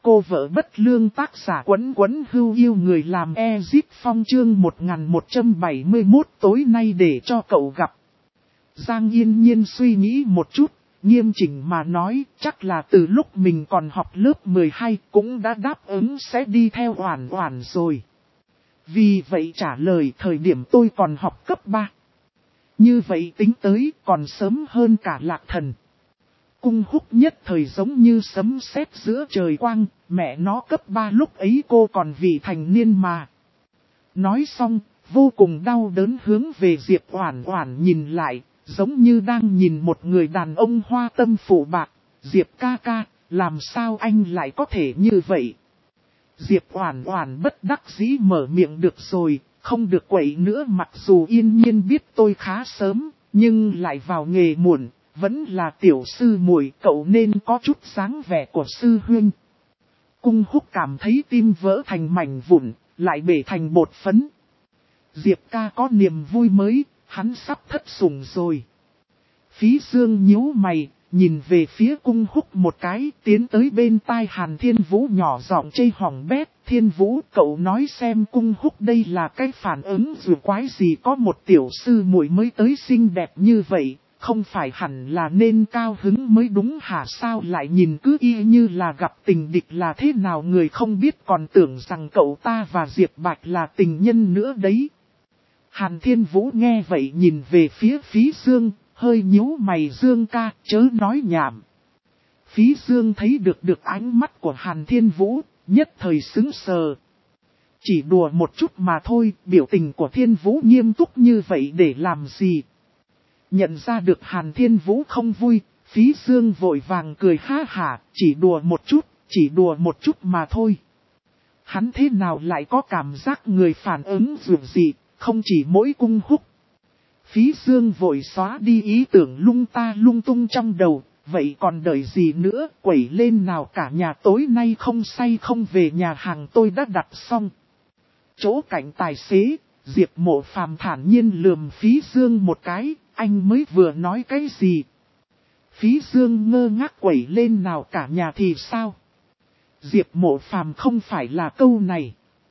Cô vợ bất lương tác giả Quấn Quấn Hưu yêu người làm Ezip Phong chương 1171 tối nay để cho cậu gặp. Giang Yên Nhiên suy nghĩ một chút, nghiêm chỉnh mà nói chắc là từ lúc mình còn học lớp 12 cũng đã đáp ứng sẽ đi theo Oản Oản rồi. Vì vậy trả lời thời điểm tôi còn học cấp 3. Như vậy tính tới còn sớm hơn cả Lạc Thần. Cung Húc nhất thời giống như sấm sét giữa trời quang, mẹ nó cấp 3 lúc ấy cô còn vị thành niên mà. Nói xong, vô cùng đau đớn hướng về Diệp Oản Oản nhìn lại, giống như đang nhìn một người đàn ông hoa tâm phụ bạc. Diệp ca ca, làm sao anh lại có thể như vậy? Diệp Oản Oản bất đắc dĩ mở miệng được rồi, không được quậy nữa mặc dù Yên Nhiên biết tôi khá sớm, nhưng lại vào nghề muộn. Vẫn là tiểu sư muội, cậu nên có chút dáng vẻ của sư huynh. Cung Húc cảm thấy tim vỡ thành mảnh vụn, lại bể thành bột phấn. Diệp ca có niềm vui mới, hắn sắp thất sủng rồi. Phí Dương nhíu mày, nhìn về phía Cung Húc một cái, tiến tới bên tai Hàn Thiên Vũ nhỏ giọng chê hỏng bét. Thiên Vũ, cậu nói xem Cung Húc đây là cái phản ứng dù quái gì có một tiểu sư muội mới tới xinh đẹp như vậy. Không phải hẳn là nên cao hứng mới đúng hả, sao lại nhìn cứ y như là gặp tình địch là thế nào, người không biết còn tưởng rằng cậu ta và Diệp Bạch là tình nhân nữa đấy. Hàn Thiên Vũ nghe vậy nhìn về phía Phí Dương, hơi nhíu mày. Dương ca, chớ nói nhảm. Phí Dương thấy được ánh mắt của Hàn Thiên Vũ, nhất thời sững sờ. Chỉ đùa một chút mà thôi, biểu tình của Thiên Vũ nghiêm túc như vậy để làm gì? Nhận ra được Hàn Thiên Vũ không vui, Phí Dương vội vàng cười ha hả, chỉ đùa một chút mà thôi. Hắn thế nào lại có cảm giác người phản ứng dù gì, không chỉ mỗi Cung Húc. Phí Dương vội xóa đi ý tưởng lung tung trong đầu, vậy còn đợi gì nữa, quẩy lên nào, cả nhà tối nay không say không về, nhà hàng tôi đã đặt xong. Chỗ cạnh tài xế, Diệp Mộ Phàm thản nhiên lườm Phí Dương một cái. Anh mới vừa nói cái gì? Phí Dương ngơ ngác, quẩy lên nào cả nhà thì sao? Diệp Mộ Phàm không phải là câu này.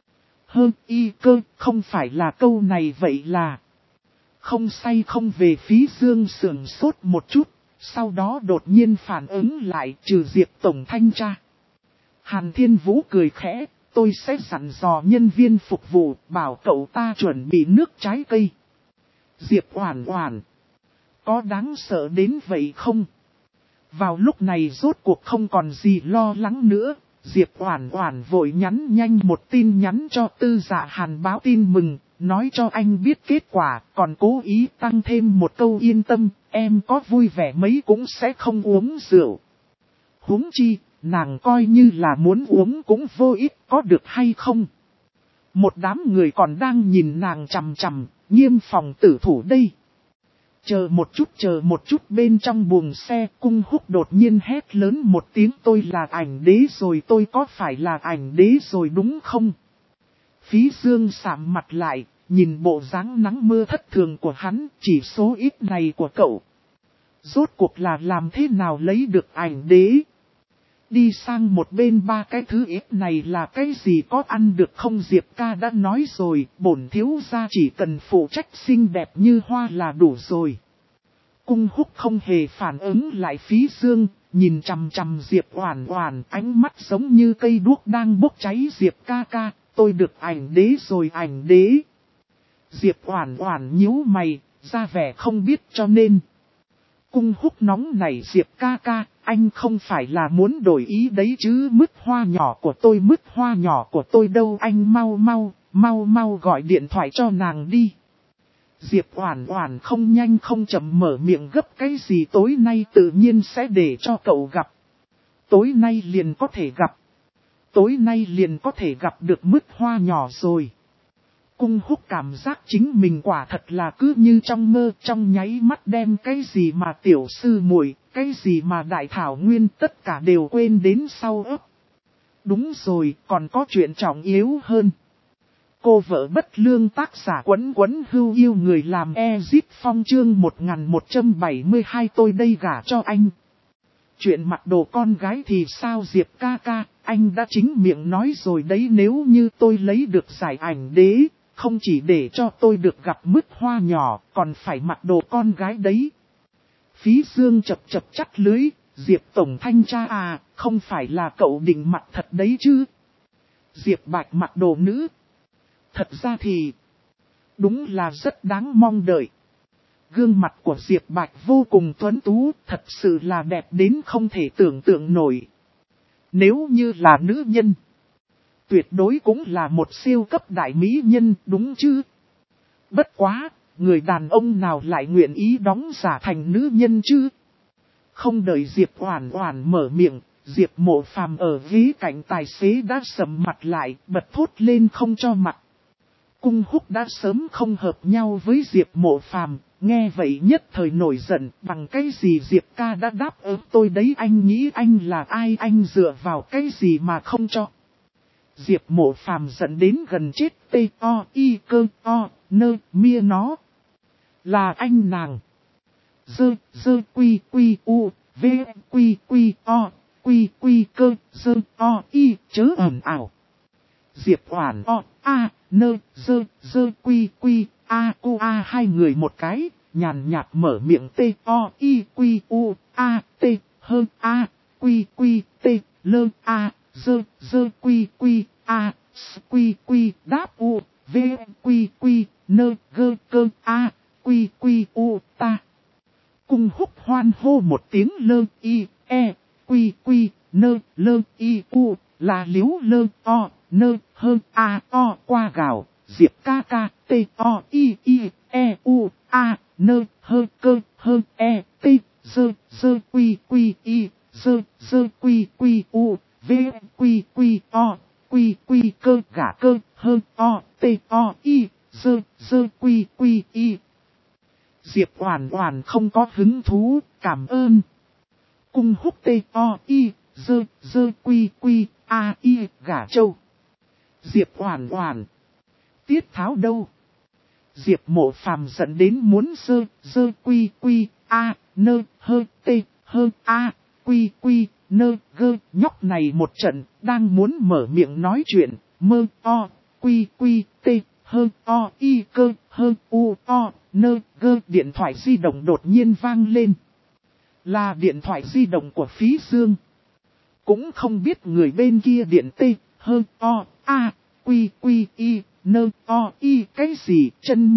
Y cơ, không phải là câu này, vậy là không say không về. Phí Dương sườn sốt một chút, sau đó đột nhiên phản ứng lại, trừ Diệp Tổng Thanh tra. Hàn Thiên Vũ cười khẽ, tôi sẽ dặn dò nhân viên phục vụ, bảo cậu ta chuẩn bị nước trái cây. Diệp Oản Oản, có đáng sợ đến vậy không? Vào lúc này rốt cuộc không còn gì lo lắng nữa, Diệp Oản Oản vội nhắn nhanh một tin nhắn cho Tư Dạ Hàn báo tin mừng, nói cho anh biết kết quả, còn cố ý tăng thêm một câu yên tâm, em có vui vẻ mấy cũng sẽ không uống rượu. Huống chi, nàng coi như là muốn uống cũng vô ích, có được hay không? Một đám người còn đang nhìn nàng chằm chằm, Nghiêm phòng tử thủ đây. Chờ một chút, bên trong buồng xe Cung Húc đột nhiên hét lớn một tiếng, tôi là ảnh đế rồi, tôi có phải là ảnh đế rồi đúng không? Phí Dương sạm mặt lại, nhìn bộ dáng nắng mưa thất thường của hắn, chỉ số ít này của cậu. Rốt cuộc là làm thế nào lấy được ảnh đế? Đi sang một bên, ba cái thứ ít này là cái gì, có ăn được không? Diệp ca đã nói rồi, bổn thiếu gia chỉ cần phụ trách xinh đẹp như hoa là đủ rồi. Cung Húc không hề phản ứng lại Phí Dương, nhìn chằm chằm Diệp Oản Oản, ánh mắt giống như cây đuốc đang bốc cháy. Diệp ca ca, tôi được ảnh đế rồi, ảnh đế. Diệp Oản Oản nhíu mày, ra vẻ không biết cho nên. Cung Húc nóng nảy, Diệp ca ca, anh không phải là muốn đổi ý đấy chứ? Mứt hoa nhỏ của tôi đâu, anh mau gọi điện thoại cho nàng đi. Diệp Oản Oản không nhanh không chậm mở miệng gấp, cái gì tối nay tự nhiên sẽ để cho cậu gặp. Tối nay liền có thể gặp được mứt hoa nhỏ rồi. Cung Húc cảm giác chính mình quả thật là cứ như trong mơ, trong nháy mắt đem cái gì mà tiểu sư muội, cái gì mà đại thảo nguyên, tất cả đều quên đến sau ấp. Đúng rồi, còn có chuyện trọng yếu hơn. Cô vợ bất lương tác giả Quấn Quấn Hưu yêu người làm Ezip Phong chương 1172 tôi đây gả cho anh. Chuyện mặc đồ con gái thì sao Diệp ca ca, anh đã chính miệng nói rồi đấy, nếu như tôi lấy được giải ảnh đế, không chỉ để cho tôi được gặp mứt hoa nhỏ, còn phải mặc đồ con gái đấy. Phí Dương chập chập chắt lưới, Diệp tổng thanh tra à, không phải là cậu định mặc thật đấy chứ. Diệp Bạch mặc đồ nữ. Thật ra thì, đúng là rất đáng mong đợi. Gương mặt của Diệp Bạch vô cùng tuấn tú, thật sự là đẹp đến không thể tưởng tượng nổi. Nếu như là nữ nhân, tuyệt đối cũng là một siêu cấp đại mỹ nhân, đúng chứ? Bất quá, người đàn ông nào lại nguyện ý đóng giả thành nữ nhân chứ? Không đợi Diệp Oản Oản mở miệng, Diệp Mộ Phàm ở ghế cạnh tài xế đã sầm mặt lại, bật thốt lên không cho mặt. Cung Húc đã sớm không hợp nhau với Diệp Mộ Phàm, nghe vậy nhất thời nổi giận, bằng cái gì Diệp ca đã đáp ứng tôi đấy, anh nghĩ anh là ai, anh dựa vào cái gì mà không cho. Diệp Mộ Phàm giận đến gần chết, mia nó. Là anh nàng. Chớ ồn ào. Diệp Oản hai người một cái, nhàn nhạt mở miệng đáp ta. Cung Húc hoan hô một tiếng là liếu qua gạo, Diệp ca ca gả cơ Diệp Oản Oản không có hứng thú, cảm ơn. Cung Húc gả châu. Diệp Oản Oản. Tiết Tháo đâu? Diệp Mộ Phàm giận đến muốn nhóc này một trận, đang muốn mở miệng nói chuyện, điện thoại di động đột nhiên vang lên. Là điện thoại di động của Phí Dương. Cũng không biết người bên kia điện cái gì, chân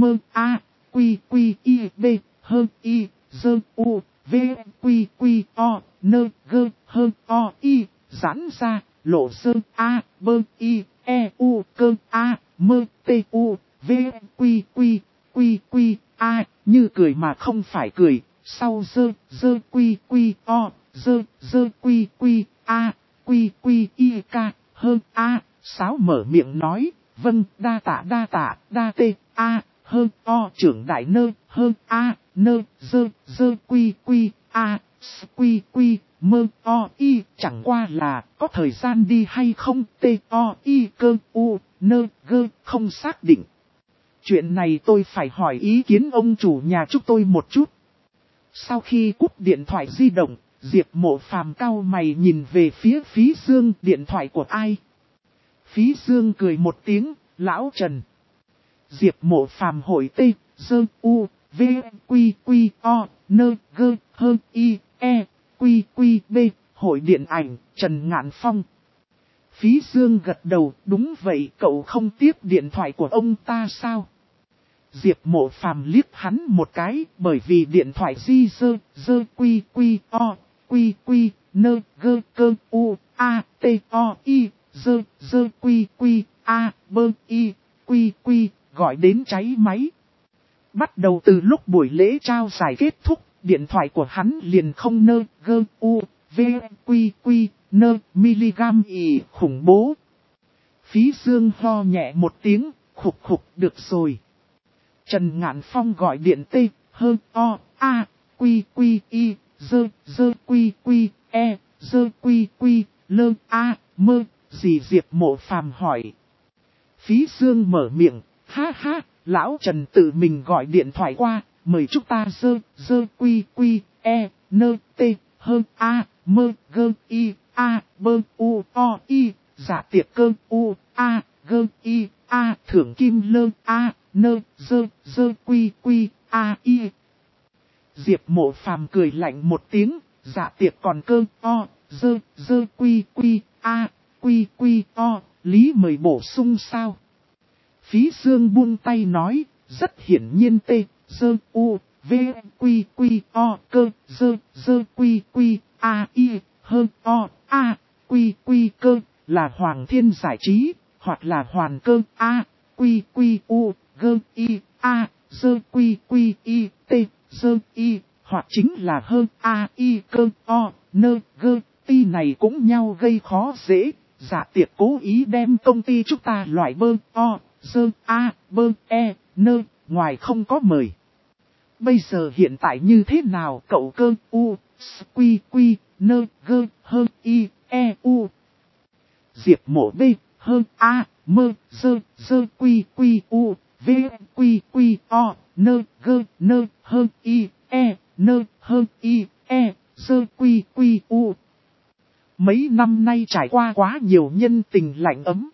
giãn ra, lộ như cười mà không phải cười, sau Sáo mở miệng nói, vâng, đa tạ, trưởng đại chẳng qua là, có thời gian đi hay không, không xác định. Chuyện này tôi phải hỏi ý kiến ông chủ nhà chúng tôi một chút. Sau khi cúp điện thoại di động, Diệp Mộ Phàm cau mày nhìn về phía Phí Dương, điện thoại của ai? Phí Dương cười một tiếng, lão Trần. Diệp Mộ Phàm hỏi hội điện ảnh, Trần Ngạn Phong. Phí Dương gật đầu, đúng vậy, cậu không tiếp điện thoại của ông ta sao? Diệp Mộ Phàm liếc hắn một cái, bởi vì điện thoại gọi đến cháy máy. Bắt đầu từ lúc buổi lễ trao giải kết thúc, điện thoại của hắn liền không miligam khủng bố. Phí Dương ho nhẹ một tiếng, khục được rồi. Trần Ngạn Phong gọi điện gì Diệp Mộ Phàm hỏi. Phí Dương mở miệng, ha ha, lão Trần tự mình gọi điện thoại qua, mời chúng ta mơ gơ y a bơ u o y, dạ tiệc cơ u a gơ y a thưởng kim lơ a nơ dơ quy quy a y. Diệp Mộ Phàm cười lạnh một tiếng, dạ tiệc còn cơ o dơ quy quy a quy o, lý mời bổ sung sao? Phí Dương buông tay nói, rất hiển nhiên tê dơ u v quy o cơ dơ quy a y hơn o a quy cơ là Hoàng Thiên Giải Trí, hoặc là Hoàn Cơ a quy u gơ y a dơ quy y t dơ y, hoặc chính là hơn a y cơ o nơ gơ ti này cũng nhau gây khó dễ. Dạ tiệc cố ý đem công ty chúng ta loại bơ o dơ a bơ e nơ ngoài không có mời. Bây giờ hiện tại như thế nào cậu cơ u quy nơ gơ hơn y e u. Diệp Mộ b hơn a mơ dơ quy u v quy o nơ gơ nơ hơn y e nơ hơn y e dơ quy u. Mấy năm nay trải qua quá nhiều nhân tình lạnh ấm.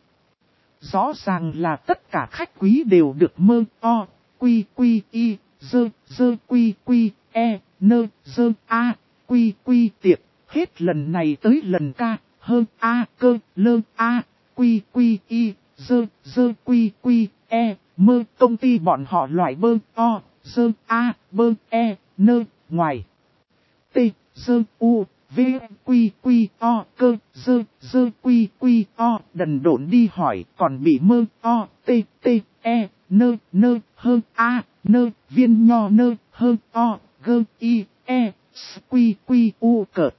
Rõ ràng là tất cả khách quý đều được mơ o quy y dơ quy e nơ dơ a quy tiệc. Hết lần này tới lần ca hơn a cơ lơ a quy y dơ quy e mơ công ty bọn họ loại bơ o dơ a bơ e nơ ngoài t dơ u v quy o cơ dơ quy o đần độn đi hỏi còn bị mơ o t e nơ hơn a nơ viên nho nơ hơn o gơ y e quy u cợt.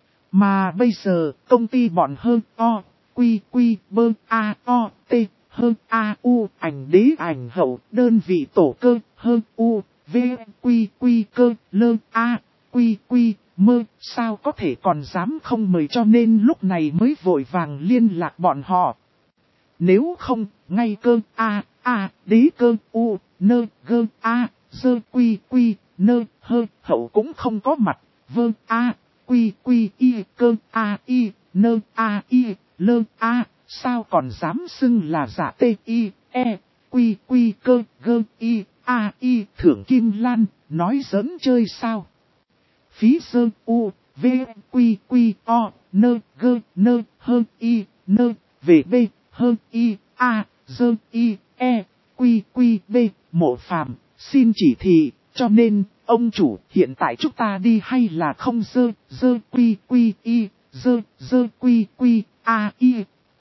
Mà bây giờ công ty bọn hơn o quy bơ a o t hơn a u ảnh đế ảnh hậu đơn vị tổ cơ hơn u v quy cơ lơ a quy mơ sao có thể còn dám không mời, cho nên lúc này mới vội vàng liên lạc bọn họ. Nếu không, ngay cơ a đế cơ u nơ gơ a dơ quy nơ hơ hậu cũng không có mặt, vơ a quy y cơ a y nơ a y lơ a sao còn dám xưng là giả t i e quy cơ gơ y a y thưởng kim lan, nói giỡn chơi sao? Phí Sơn u v quy o nơ gơ nơ hơn y nơ về b hơn y a dơ y e quy b. Mộ Phàm xin chỉ thị, cho nên ông chủ hiện tại chúng ta đi hay là không? Dơ quy y dơ quy a y.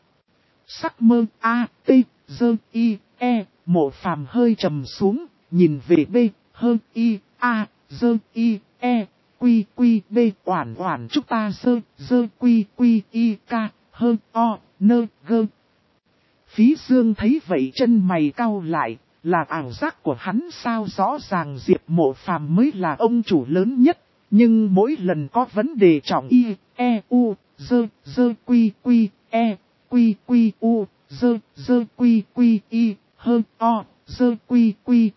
Sắc mơ a t dơ y e. Mộ Phàm hơi trầm xuống, nhìn về b hơn y a dơ y e quy b. Oản chúng ta dơ quy y ca hơn o nơ gơ. Phí Dương thấy vậy chân mày cau lại, là ảo giác của hắn sao? Rõ ràng Diệp Mộ Phàm mới là ông chủ lớn nhất, nhưng mỗi lần có vấn đề trọng y e u dơ quy e quy u dơ quy y hơn o dơ quy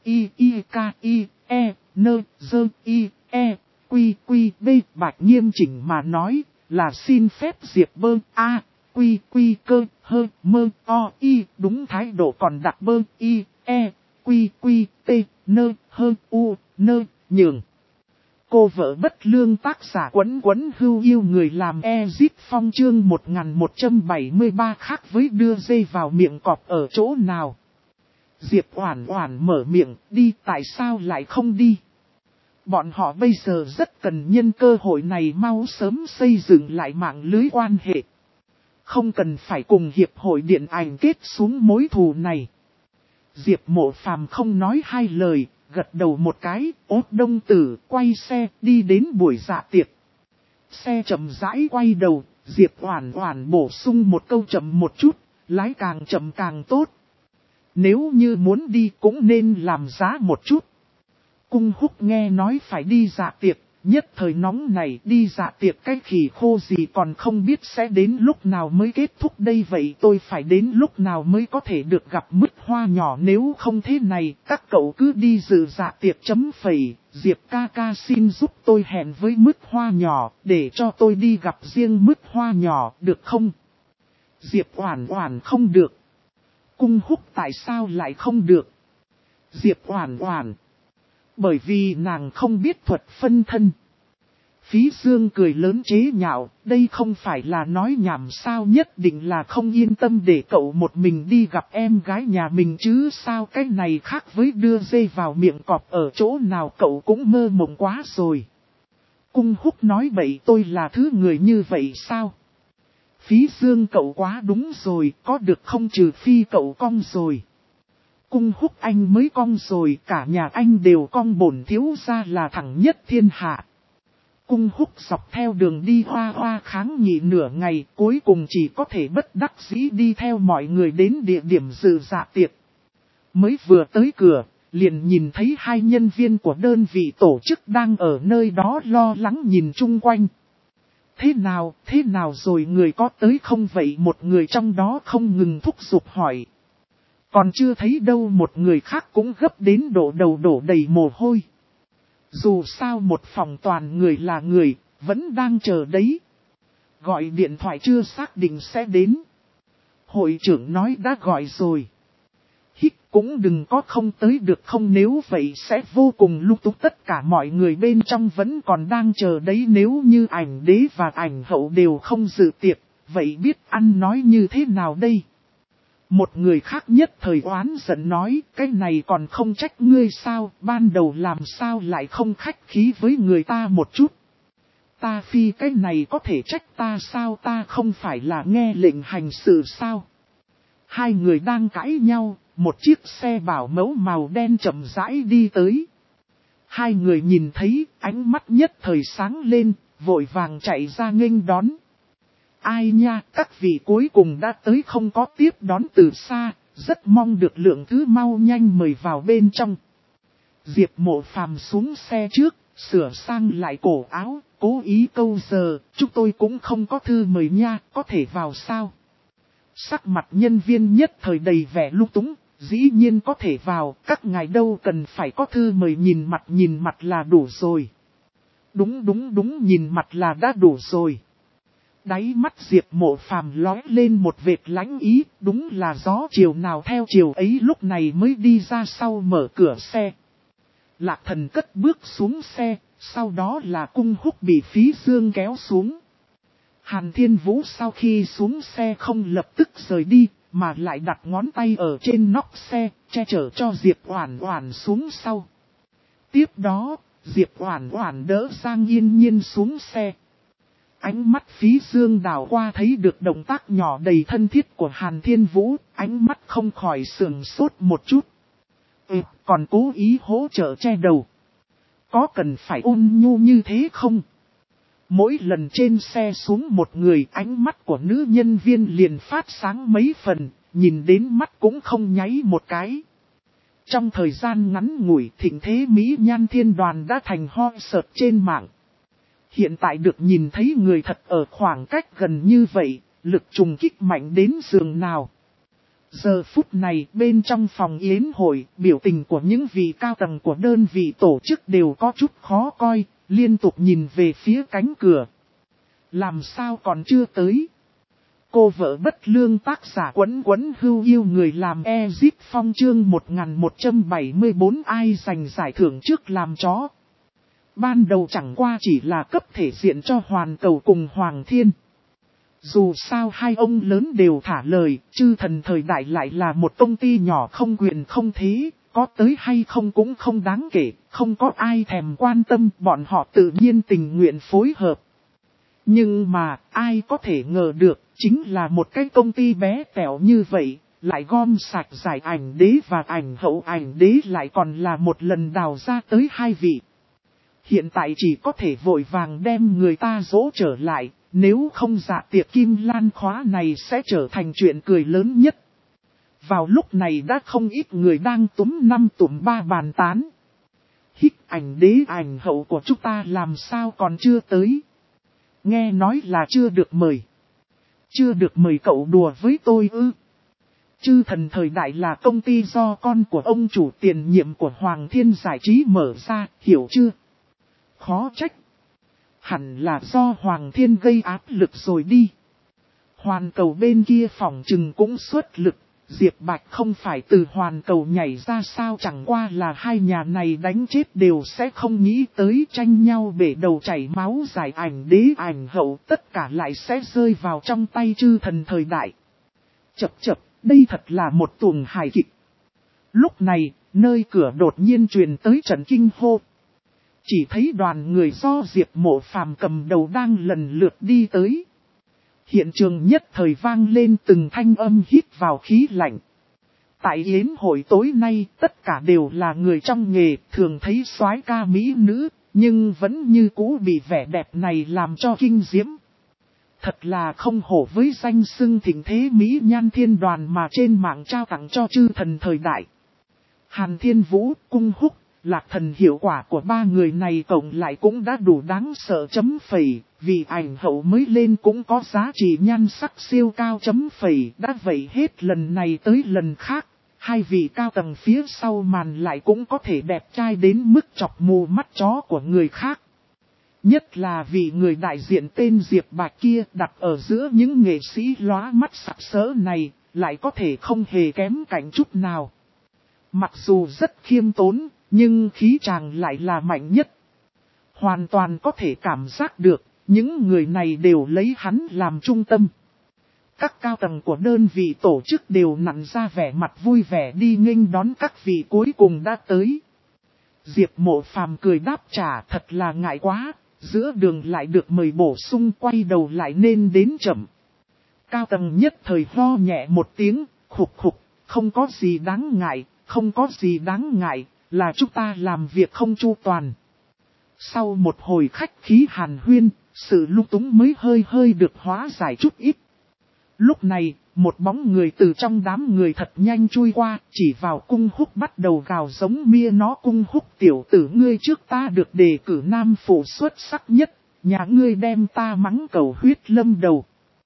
y ca y e nơ dơ y e quy b. Bạch nghiêm chỉnh mà nói là xin phép Diệp bơ a quy cơ hơ mơ o y đúng thái độ, còn đặt bơ y e quy t nơ hơ u nơ nhường. Cô vợ bất lương tác giả quấn hưu yêu người làm Ezit Phong chương 1173 khác với đưa dây vào miệng cọp ở chỗ nào. Diệp Oản mở miệng, đi tại sao lại không đi? Bọn họ bây giờ rất cần nhân cơ hội này mau sớm xây dựng lại mạng lưới quan hệ. Không cần phải cùng hiệp hội điện ảnh kết xuống mối thù này. Diệp Mộ Phàm không nói hai lời, gật đầu một cái, ốt đông tử quay xe đi đến buổi dạ tiệc. Xe chậm rãi quay đầu, Diệp Oản bổ sung một câu chậm một chút, lái càng chậm càng tốt. Nếu như muốn đi cũng nên làm giá một chút. Cung Húc nghe nói phải đi dạ tiệc, nhất thời nóng này đi dạ tiệc cái khỉ khô gì còn không biết sẽ đến lúc nào mới kết thúc đây, vậy tôi phải đến lúc nào mới có thể được gặp mứt hoa nhỏ, nếu không thế này các cậu cứ đi dự dạ tiệc chấm phẩy, Diệp ca ca xin giúp tôi hẹn với mứt hoa nhỏ để cho tôi đi gặp riêng mứt hoa nhỏ được không? Diệp Oản Oản không được. Cung Húc tại sao lại không được? Diệp Oản Oản. Bởi vì nàng không biết thuật phân thân. Phí Dương cười lớn chế nhạo, đây không phải là nói nhảm sao, nhất định là không yên tâm để cậu một mình đi gặp em gái nhà mình chứ sao, cái này khác với đưa dây vào miệng cọp, ở chỗ nào cậu cũng mơ mộng quá rồi. Cung Húc nói bậy, tôi là thứ người như vậy sao? Phí Dương cậu quá đúng rồi, có được không, trừ phi cậu cong rồi. Cung Húc anh mới cong rồi, cả nhà anh đều cong, bổn thiếu gia là thẳng nhất thiên hạ. Cung Húc dọc theo đường đi hoa hoa kháng nghị nửa ngày, cuối cùng chỉ có thể bất đắc dĩ đi theo mọi người đến địa điểm dự dạ tiệc. Mới vừa tới cửa, liền nhìn thấy hai nhân viên của đơn vị tổ chức đang ở nơi đó lo lắng nhìn chung quanh. Thế nào rồi, người có tới không vậy? Một người trong đó không ngừng thúc giục hỏi. Còn chưa thấy đâu, một người khác cũng gấp đến độ đầu đổ đầy mồ hôi. Dù sao một phòng toàn người là người, vẫn đang chờ đấy. Gọi điện thoại chưa xác định sẽ đến. Hội trưởng nói đã gọi rồi. Hít cũng đừng có không tới được không, nếu vậy sẽ vô cùng lung túng, tất cả mọi người bên trong vẫn còn đang chờ đấy, nếu như ảnh đế và ảnh hậu đều không dự tiệc, vậy biết ăn nói như thế nào đây? Một người khác nhất thời oán giận nói, cái này còn không trách ngươi sao, ban đầu làm sao lại không khách khí với người ta một chút. Ta phi cái này có thể trách ta sao, ta không phải là nghe lệnh hành sự sao? Hai người đang cãi nhau, một chiếc xe bảo mẫu màu đen chậm rãi đi tới. Hai người nhìn thấy, ánh mắt nhất thời sáng lên, vội vàng chạy ra nghênh đón. Ai nha, các vị cuối cùng đã tới, không có tiếp đón từ xa, rất mong được lượng thứ mau nhanh mời vào bên trong. Diệp Mộ Phàm xuống xe trước, sửa sang lại cổ áo, cố ý câu giờ, chúng tôi cũng không có thư mời nha, có thể vào sao? Sắc mặt nhân viên nhất thời đầy vẻ lung túng, dĩ nhiên có thể vào, các ngài đâu cần phải có thư mời, nhìn mặt là đủ rồi. Đúng, nhìn mặt là đã đủ rồi. Đáy mắt Diệp Mộ Phàm lóe lên một vệt lãnh ý, đúng là gió chiều nào theo chiều ấy, lúc này mới đi ra sau mở cửa xe. Lạc Thần cất bước xuống xe, sau đó là Cung Húc bị Phí Dương kéo xuống. Hàn Thiên Vũ sau khi xuống xe không lập tức rời đi, mà lại đặt ngón tay ở trên nóc xe, che chở cho Diệp Oản Oản xuống sau. Tiếp đó, Diệp Oản Oản đỡ Giang Yên Nhiên xuống xe. Ánh mắt Phí Dương đảo qua thấy được động tác nhỏ đầy thân thiết của Hàn Thiên Vũ, ánh mắt không khỏi sườn sốt một chút. Còn cố ý hỗ trợ che đầu. Có cần phải ôn nhu như thế không? Mỗi lần trên xe xuống một người, ánh mắt của nữ nhân viên liền phát sáng mấy phần, nhìn đến mắt cũng không nháy một cái. Trong thời gian ngắn ngủi, thịnh thế Mỹ Nhan Thiên Đoàn đã thành hot search trên mạng. Hiện tại được nhìn thấy người thật ở khoảng cách gần như vậy, lực trùng kích mạnh đến giường nào. Giờ phút này bên trong phòng yến hội, biểu tình của những vị cao tầng của đơn vị tổ chức đều có chút khó coi, liên tục nhìn về phía cánh cửa. Làm sao còn chưa tới? Cô vợ bất lương tác giả Quấn Quấn Hưu Yêu người làm Ezip Phong chương 1174 ai giành giải thưởng trước làm chó. Ban đầu chẳng qua chỉ là cấp thể diện cho Hoàn Cầu cùng Hoàng Thiên. Dù sao hai ông lớn đều thả lời, chư thần thời đại lại là một công ty nhỏ không quyền không thế, có tới hay không cũng không đáng kể, không có ai thèm quan tâm, bọn họ tự nhiên tình nguyện phối hợp. Nhưng mà, ai có thể ngờ được, chính là một cái công ty bé tẹo như vậy, lại gom sạch giải ảnh đế và ảnh hậu, ảnh đế lại còn là một lần đào ra tới hai vị. Hiện tại chỉ có thể vội vàng đem người ta dỗ trở lại, nếu không dạ tiệc Kim Lan khóa này sẽ trở thành chuyện cười lớn nhất. Vào lúc này đã không ít người đang túm năm túm ba bàn tán. Hích, ảnh đế ảnh hậu của chúng ta làm sao còn chưa tới? Nghe nói là chưa được mời. Chưa được mời cậu đùa với tôi ư? Chư Thần Thời Đại là công ty do con của ông chủ tiền nhiệm của Hoàng Thiên Giải Trí mở ra, hiểu chưa? Khó trách. Hẳn là do Hoàng Thiên gây áp lực rồi đi. Hoàn Cầu bên kia phòng trừng cũng xuất lực. Diệp Bạch không phải từ Hoàn Cầu nhảy ra sao, chẳng qua là hai nhà này đánh chết đều sẽ không nghĩ tới tranh nhau bể đầu chảy máu, giải ảnh đế ảnh hậu, tất cả lại sẽ rơi vào trong tay Chư Thần Thời Đại. Chập chập, đây thật là một tuồng hài kịch. Lúc này, nơi cửa đột nhiên truyền tới trận kinh hô. Chỉ thấy đoàn người do Diệp Mộ Phàm cầm đầu đang lần lượt đi tới. Hiện trường nhất thời vang lên từng thanh âm hít vào khí lạnh. Tại yến hội tối nay, tất cả đều là người trong nghề, thường thấy soái ca mỹ nữ, nhưng vẫn như cũ bị vẻ đẹp này làm cho kinh diễm. Thật là không hổ với danh xưng thịnh thế mỹ nhan thiên đoàn mà trên mạng trao tặng cho Chư Thần Thời Đại. Hàn Thiên Vũ, Cung Húc, Lạc Thần, hiệu quả của ba người này cộng lại cũng đã đủ đáng sợ chấm phẩy, vì ảnh hậu mới lên cũng có giá trị nhan sắc siêu cao chấm phẩy. Đã vậy hết lần này tới lần khác, hai vị cao tầng phía sau màn lại cũng có thể đẹp trai đến mức chọc mù mắt chó của người khác. Nhất là vị người đại diện tên Diệp Bạch kia đặt ở giữa những nghệ sĩ lóa mắt sặc sỡ này, lại có thể không hề kém cạnh chút nào. Mặc dù rất khiêm tốn, nhưng khí chàng lại là mạnh nhất. Hoàn toàn có thể cảm giác được, những người này đều lấy hắn làm trung tâm. Các cao tầng của đơn vị tổ chức đều nặn ra vẻ mặt vui vẻ đi nghênh đón các vị cuối cùng đã tới. Diệp Mộ Phàm cười đáp trả, thật là ngại quá, giữa đường lại được mời bổ sung, quay đầu lại nên đến chậm. Cao tầng nhất thời ho nhẹ một tiếng, khục khục, không có gì đáng ngại, không có gì đáng ngại, là chúng ta làm việc không chu toàn. Sau một hồi khách khí hàn huyên, sự lung túng mới hơi được hóa giải chút ít. Lúc này, một bóng người từ trong đám người thật nhanh chui qua, chỉ vào Cung Húc bắt đầu gào giống mia nó. Cung Húc, tiểu tử ngươi trước ta được đề cử nam phụ xuất sắc nhất, nhà ngươi đem ta mắng cầu huyết lâm đầu.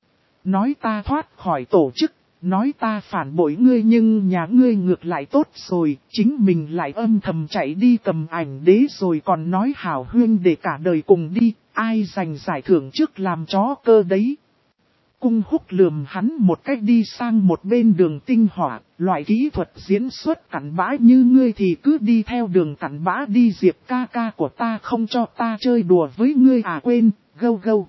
Nói ta thoát khỏi tổ chức, nói ta phản bội ngươi, nhưng nhà ngươi ngược lại tốt rồi, chính mình lại âm thầm chạy đi cầm ảnh đế rồi còn nói hảo huyên để cả đời cùng đi, ai giành giải thưởng trước làm chó cơ đấy. Cung Húc lườm hắn một cách đi sang một bên đường tinh hỏa, loại kỹ thuật diễn xuất cặn bã như ngươi thì cứ đi theo đường cặn bã đi. Diệp ca ca của ta không cho ta chơi đùa với ngươi à, quên, gâu gâu.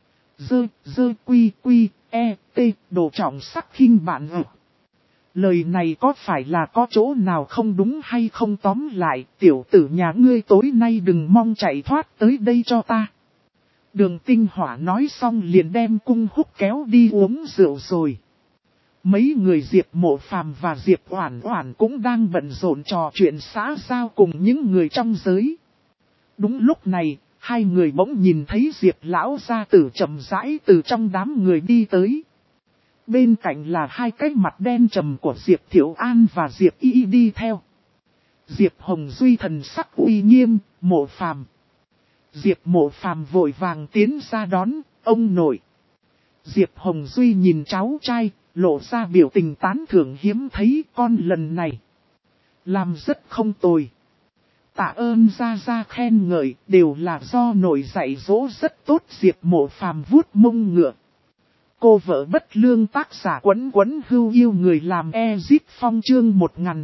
Dơ quy, đồ trọng sắc khinh bạn ực. Lời này có phải là có chỗ nào không đúng hay không, tóm lại, tiểu tử nhà ngươi tối nay đừng mong chạy thoát tới đây cho ta. Đường tinh hỏa nói xong liền đem Cung Húc kéo đi uống rượu rồi. Mấy người Diệp Mộ Phàm và Diệp Oản Oản cũng đang bận rộn trò chuyện xã giao cùng những người trong giới. Đúng lúc này, hai người bỗng nhìn thấy Diệp lão gia tử chậm rãi từ trong đám người đi tới. Bên cạnh là hai cái mặt đen trầm của Diệp Thiệu An và Diệp Y đi theo. Diệp Hồng Duy thần sắc uy nghiêm, Mộ Phàm. Diệp Mộ Phàm vội vàng tiến ra đón, ông nội. Diệp Hồng Duy nhìn cháu trai, lộ ra biểu tình tán thưởng hiếm thấy, con lần này làm rất không tồi. Tạ ơn ra khen ngợi, đều là do nội dạy dỗ rất tốt. Diệp Mộ Phàm vuốt mông ngựa. Cô vợ bất lương tác giả quấn hưu yêu người làm Ezip Phong chương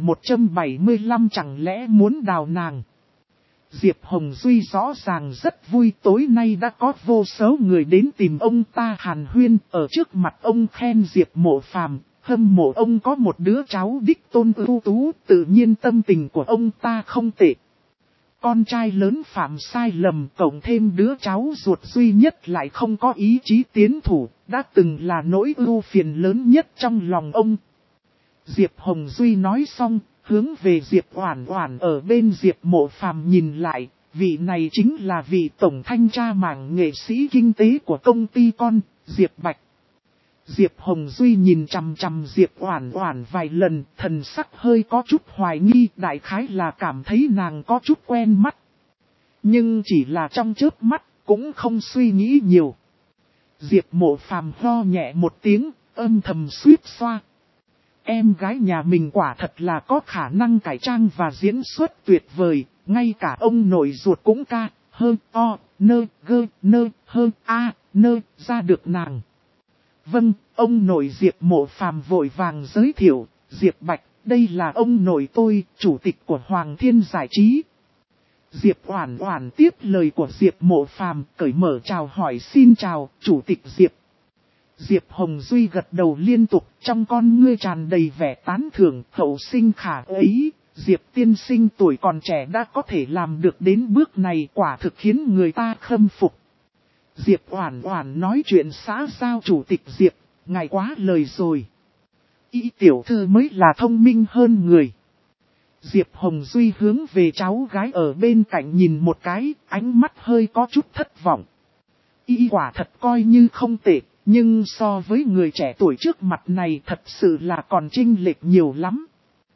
1175 chẳng lẽ muốn đào nàng. Diệp Hồng Duy rõ ràng rất vui, tối nay đã có vô số người đến tìm ông ta hàn huyên, ở trước mặt ông khen Diệp Mộ Phàm, hâm mộ ông có một đứa cháu đích tôn ưu tú, tự nhiên tâm tình của ông ta không tệ. Con trai lớn phạm sai lầm, cộng thêm đứa cháu ruột duy nhất lại không có ý chí tiến thủ, đã từng là nỗi ưu phiền lớn nhất trong lòng ông. Diệp Hồng Duy nói xong, hướng về Diệp Oản Oản ở bên Diệp Mộ Phàm nhìn lại, vị này chính là vị tổng thanh tra mảng nghệ sĩ kinh tế của công ty con, Diệp Bạch. Diệp Hồng Duy nhìn chằm chằm Diệp Oản Oản vài lần, thần sắc hơi có chút hoài nghi, đại khái là cảm thấy nàng có chút quen mắt. Nhưng chỉ là trong chớp mắt, cũng không suy nghĩ nhiều. Diệp Mộ Phàm ho nhẹ một tiếng, âm thầm suýt xoa. Em gái nhà mình quả thật là có khả năng cải trang và diễn xuất tuyệt vời, ngay cả ông nội ruột cũng ca, hơn o, nơ, gơ, nơ, hơn a, nơ, ra được nàng. Vâng, ông nội Diệp Mộ Phàm vội vàng giới thiệu, Diệp Bạch, đây là ông nội tôi, chủ tịch của Hoàng Thiên Giải Trí. Diệp Oản Oản tiếp lời của Diệp Mộ Phàm, cởi mở chào hỏi xin chào, chủ tịch Diệp. Diệp Hồng Duy gật đầu liên tục, trong con ngươi tràn đầy vẻ tán thưởng, hậu sinh khả ấy, Diệp tiên sinh tuổi còn trẻ đã có thể làm được đến bước này, quả thực khiến người ta khâm phục. Diệp Oản Oản nói chuyện xã giao chủ tịch Diệp, ngài quá lời rồi. Y tiểu thư mới là thông minh hơn người. Diệp Hồng Duy hướng về cháu gái ở bên cạnh nhìn một cái, ánh mắt hơi có chút thất vọng. Y quả thật coi như không tệ, nhưng so với người trẻ tuổi trước mặt này thật sự là còn chênh lệch nhiều lắm.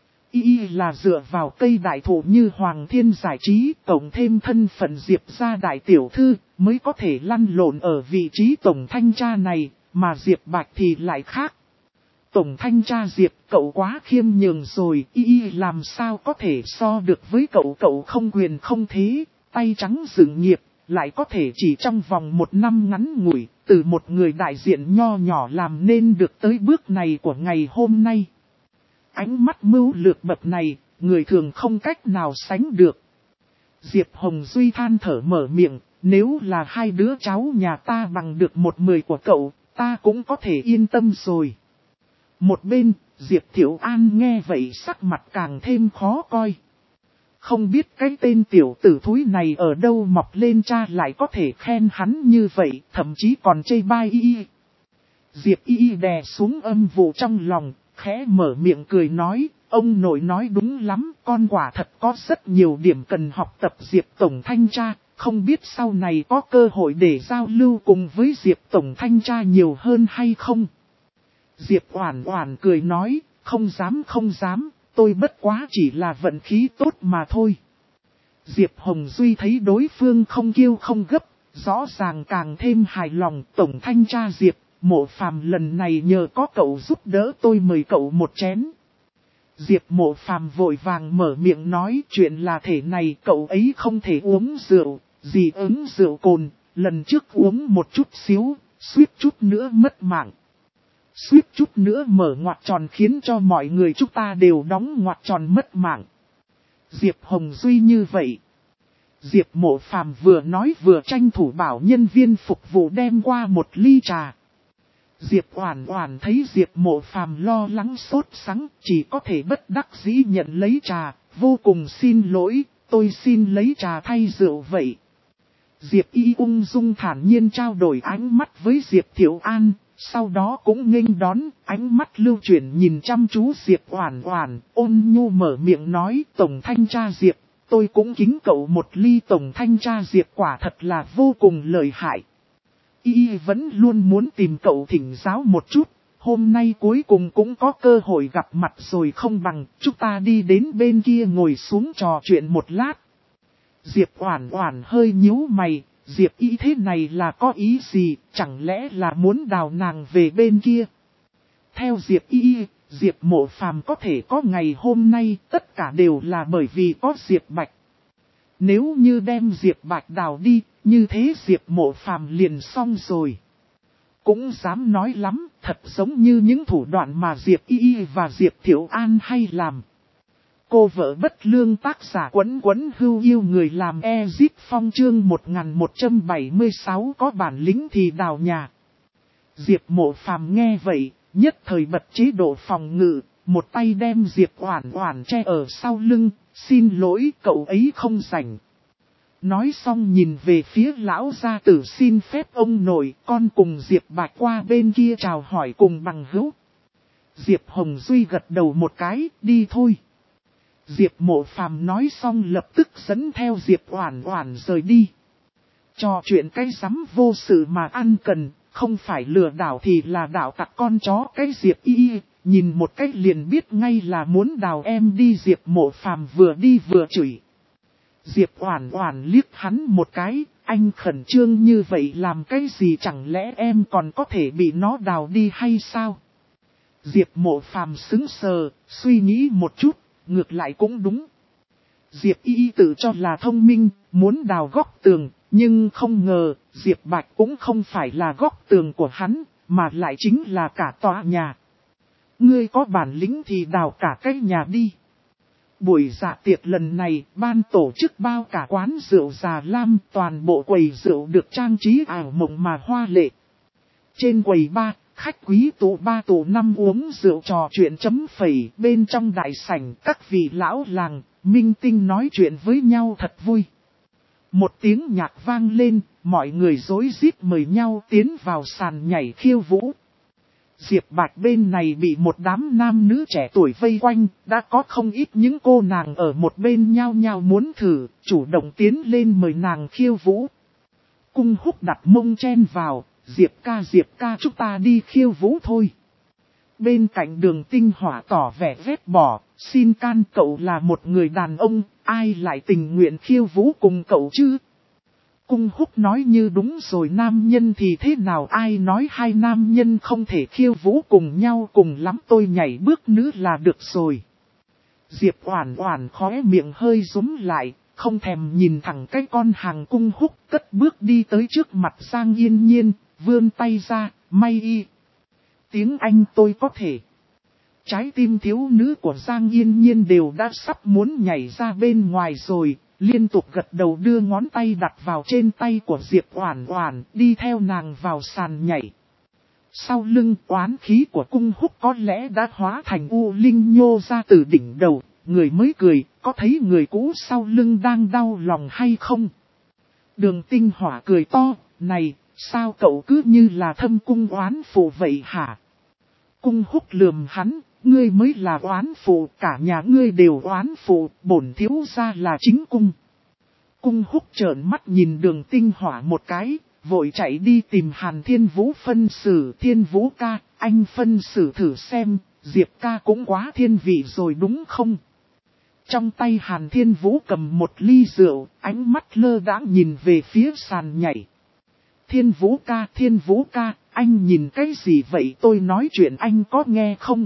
Y là dựa vào cây đại thụ như Hoàng Thiên Giải Trí, cộng thêm thân phận Diệp gia đại tiểu thư, mới có thể lăn lộn ở vị trí tổng thanh tra này, mà Diệp Bạch thì lại khác. Tổng thanh tra Diệp, cậu quá khiêm nhường rồi, Y làm sao có thể so được với cậu, cậu không quyền không thế, tay trắng dựng nghiệp, lại có thể chỉ trong vòng một năm ngắn ngủi, từ một người đại diện nho nhỏ làm nên được tới bước này của ngày hôm nay. Ánh mắt mưu lược bậc này, người thường không cách nào sánh được. Diệp Hồng Duy than thở mở miệng, nếu là hai đứa cháu nhà ta bằng được 1/10 của cậu, ta cũng có thể yên tâm rồi. Một bên, Diệp Thiệu An nghe vậy sắc mặt càng thêm khó coi. Không biết cái tên tiểu tử thúi này ở đâu mọc lên cha lại có thể khen hắn như vậy, thậm chí còn chê bai y. Diệp y đè xuống âm vụ trong lòng, khẽ mở miệng cười nói, ông nội nói đúng lắm, con quả thật có rất nhiều điểm cần học tập Diệp Tổng Thanh tra, không biết sau này có cơ hội để giao lưu cùng với Diệp Tổng Thanh tra nhiều hơn hay không. Diệp Oản Oản cười nói, không dám, tôi bất quá chỉ là vận khí tốt mà thôi. Diệp Hồng Duy thấy đối phương không kiêu không gấp, rõ ràng càng thêm hài lòng. Tổng thanh tra Diệp, Mộ Phàm lần này nhờ có cậu giúp đỡ tôi mời cậu một chén. Diệp Mộ Phàm vội vàng mở miệng nói chuyện là thể này, cậu ấy không thể uống rượu, gì ứng rượu cồn, lần trước uống một chút xíu, suýt chút nữa mất mạng. Suýt chút nữa mở ngoặc tròn khiến cho mọi người chúng ta đều đóng ngoặc tròn mất mạng. Diệp Hồng Duy như vậy. Diệp Mộ Phàm vừa nói vừa tranh thủ bảo nhân viên phục vụ đem qua một ly trà. Diệp Oản Oản thấy Diệp Mộ Phàm lo lắng sốt sắng, chỉ có thể bất đắc dĩ nhận lấy trà, vô cùng xin lỗi, tôi xin lấy trà thay rượu vậy. Diệp Y ung dung thản nhiên trao đổi ánh mắt với Diệp Thiệu An, sau đó cũng nghênh đón, ánh mắt lưu chuyển nhìn chăm chú Diệp Oản Oản, ôn nhu mở miệng nói, Tổng thanh tra Diệp, tôi cũng kính cậu một ly. Tổng thanh tra Diệp quả thật là vô cùng lợi hại. Y vẫn luôn muốn tìm cậu thỉnh giáo một chút, hôm nay cuối cùng cũng có cơ hội gặp mặt rồi, không bằng chúng ta đi đến bên kia ngồi xuống trò chuyện một lát. Diệp Oản Oản hơi nhíu mày, Diệp Y thế này là có ý gì, chẳng lẽ là muốn đào nàng về bên kia. Theo Diệp Y, Diệp Mộ Phàm có thể có ngày hôm nay tất cả đều là bởi vì có Diệp Bạch. Nếu như đem Diệp Bạch đào đi, như thế Diệp Mộ Phàm liền xong rồi. Cũng dám nói lắm, thật giống như những thủ đoạn mà Diệp Y và Diệp Thiệu An hay làm. Cô vợ bất lương tác giả Quấn Quấn Hưu yêu người làm Ezip Phong chương 1176 có bản lĩnh thì đào nhà. Diệp Mộ Phàm nghe vậy, nhất thời bật chế độ phòng ngự, một tay đem Diệp Oản Oản che ở sau lưng, xin lỗi cậu ấy không rảnh. Nói xong nhìn về phía lão gia tử, xin phép ông nội, con cùng Diệp Bạch qua bên kia chào hỏi cùng bằng hữu. Diệp Hồng Duy gật đầu một cái, đi thôi. Diệp Mộ Phàm nói xong lập tức dẫn theo Diệp Oản Oản rời đi. Trò chuyện cái rắm vô sự mà ăn cần, không phải lừa đảo thì là đạo tặc con chó cái Diệp Y, nhìn một cách liền biết ngay là muốn đào em đi. Diệp Mộ Phàm vừa đi vừa chửi. Diệp Oản Oản liếc hắn một cái, anh khẩn trương như vậy làm cái gì, chẳng lẽ em còn có thể bị nó đào đi hay sao? Diệp Mộ Phàm sững sờ, suy nghĩ một chút, ngược lại cũng đúng. Diệp Y tự cho là thông minh, muốn đào góc tường, nhưng không ngờ, Diệp Bạch cũng không phải là góc tường của hắn, mà lại chính là cả tòa nhà. Ngươi có bản lĩnh thì đào cả cái nhà đi. Buổi dạ tiệc lần này, ban tổ chức bao cả quán rượu Già Lam, toàn bộ quầy rượu được trang trí ảo mộng mà hoa lệ. Trên quầy bar, khách quý tụ 3 tụ 5 uống rượu trò chuyện chấm phẩy, bên trong đại sảnh các vị lão làng, minh tinh nói chuyện với nhau thật vui. Một tiếng nhạc vang lên, mọi người rối rít mời nhau tiến vào sàn nhảy khiêu vũ. Diệp Bạch bên này bị một đám nam nữ trẻ tuổi vây quanh, đã có không ít những cô nàng ở một bên nhao nhao muốn thử, chủ động tiến lên mời nàng khiêu vũ. Cung Húc đặt mông chen vào, Diệp ca chúng ta đi khiêu vũ thôi. Bên cạnh Đường Tinh Hỏa tỏ vẻ ghét bỏ, xin can cậu là một người đàn ông, ai lại tình nguyện khiêu vũ cùng cậu chứ? Cung Húc nói như đúng rồi, nam nhân thì thế nào, ai nói hai nam nhân không thể khiêu vũ cùng nhau, cùng lắm tôi nhảy bước nữ là được rồi. Diệp Oản Oản khóe miệng hơi rúm lại, không thèm nhìn thẳng cái con hàng. Cung Húc cất bước đi tới trước mặt Giang Yên Nhiên, vươn tay ra, may y. Tiếng Anh tôi có thể. Trái tim thiếu nữ của Giang Yên Nhiên đều đã sắp muốn nhảy ra bên ngoài rồi, liên tục gật đầu đưa ngón tay đặt vào trên tay của Diệp Oản Oản, đi theo nàng vào sàn nhảy. Sau lưng oán khí của Cung Húc có lẽ đã hóa thành u linh nhô ra từ đỉnh đầu, người mới cười, có thấy người cũ sau lưng đang đau lòng hay không? Đường Tinh Hỏa cười to, này, sao cậu cứ như là thâm cung oán phụ vậy hả? Cung Húc lườm hắn, ngươi mới là oán phụ, cả nhà ngươi đều oán phụ, bổn thiếu gia là chính cung. Cung Húc trợn mắt nhìn Đường Tinh Hỏa một cái, vội chạy đi tìm Hàn Thiên Vũ phân xử. Thiên Vũ ca, anh phân xử thử xem, Diệp ca cũng quá thiên vị rồi đúng không? Trong tay Hàn Thiên Vũ cầm một ly rượu, ánh mắt lơ đãng nhìn về phía sàn nhảy. Thiên Vũ ca, anh nhìn cái gì vậy, tôi nói chuyện anh có nghe không?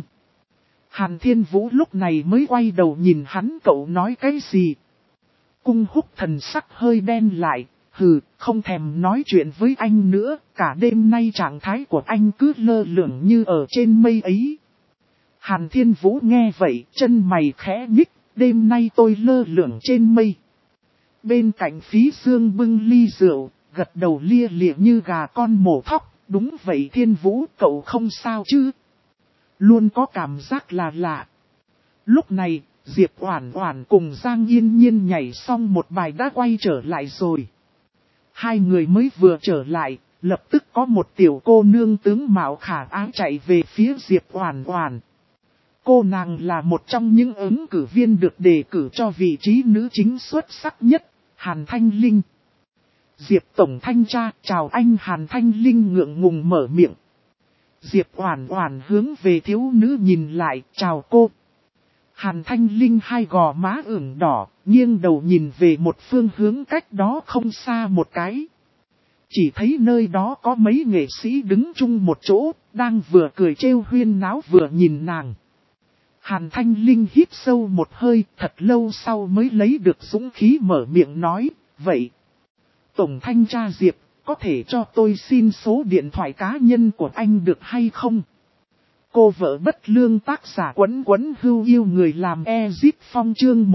Hàn Thiên Vũ lúc này mới quay đầu nhìn hắn, cậu nói cái gì? Cung Húc thần sắc hơi đen lại, hừ, không thèm nói chuyện với anh nữa, cả đêm nay trạng thái của anh cứ lơ lửng như ở trên mây ấy. Hàn Thiên Vũ nghe vậy, chân mày khẽ nhích, đêm nay tôi lơ lửng trên mây. Bên cạnh Phí Dương bưng ly rượu, gật đầu lia lịa như gà con mổ thóc, đúng vậy Thiên Vũ, cậu không sao chứ? Luôn có cảm giác là lạ. Lúc này, Diệp Oản Oản cùng Giang Yên Nhiên nhảy xong một bài đã quay trở lại rồi. Hai người mới vừa trở lại, lập tức có một tiểu cô nương tướng mạo khả ái chạy về phía Diệp Oản Oản. Cô nàng là một trong những ứng cử viên được đề cử cho vị trí nữ chính xuất sắc nhất, Hàn Thanh Linh. Diệp Tổng Thanh tra, chào anh. Hàn Thanh Linh ngượng ngùng mở miệng. Diệp Oản Oản hướng về thiếu nữ nhìn lại, chào cô. Hàn Thanh Linh hai gò má ửng đỏ, nghiêng đầu nhìn về một phương hướng cách đó không xa một cái. Chỉ thấy nơi đó có mấy nghệ sĩ đứng chung một chỗ, đang vừa cười trêu huyên náo vừa nhìn nàng. Hàn Thanh Linh hít sâu một hơi, thật lâu sau mới lấy được dũng khí mở miệng nói, vậy. Tổng thanh tra Diệp, có thể cho tôi xin số điện thoại cá nhân của anh được hay không? Cô vợ bất lương tác giả Quấn Quấn Hưu yêu người làm Ezip Phong chương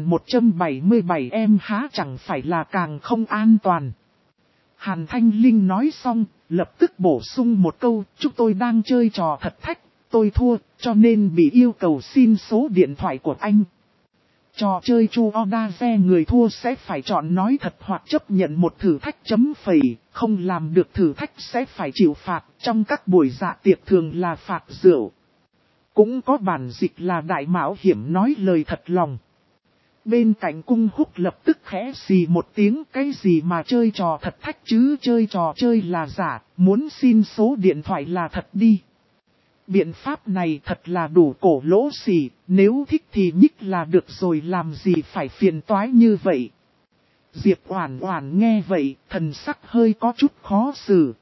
1177 em há chẳng phải là càng không an toàn. Hàn Thanh Linh nói xong, lập tức bổ sung một câu, chúng tôi đang chơi trò thật thách, tôi thua, cho nên bị yêu cầu xin số điện thoại của anh. Trò chơi chu oda ve người thua sẽ phải chọn nói thật hoặc chấp nhận một thử thách chấm phẩy, không làm được thử thách sẽ phải chịu phạt, trong các buổi dạ tiệc thường là phạt rượu. Cũng có bản dịch là đại mạo hiểm nói lời thật lòng. Bên cạnh Cung Húc lập tức khẽ xì một tiếng, cái gì mà chơi trò thật thách chứ, chơi trò chơi là giả, muốn xin số điện thoại là thật đi. Biện pháp này thật là đủ cổ lỗ xỉ, nếu thích thì nhích là được rồi, làm gì phải phiền toái như vậy. Diệp Oản Oản nghe vậy, thần sắc hơi có chút khó xử.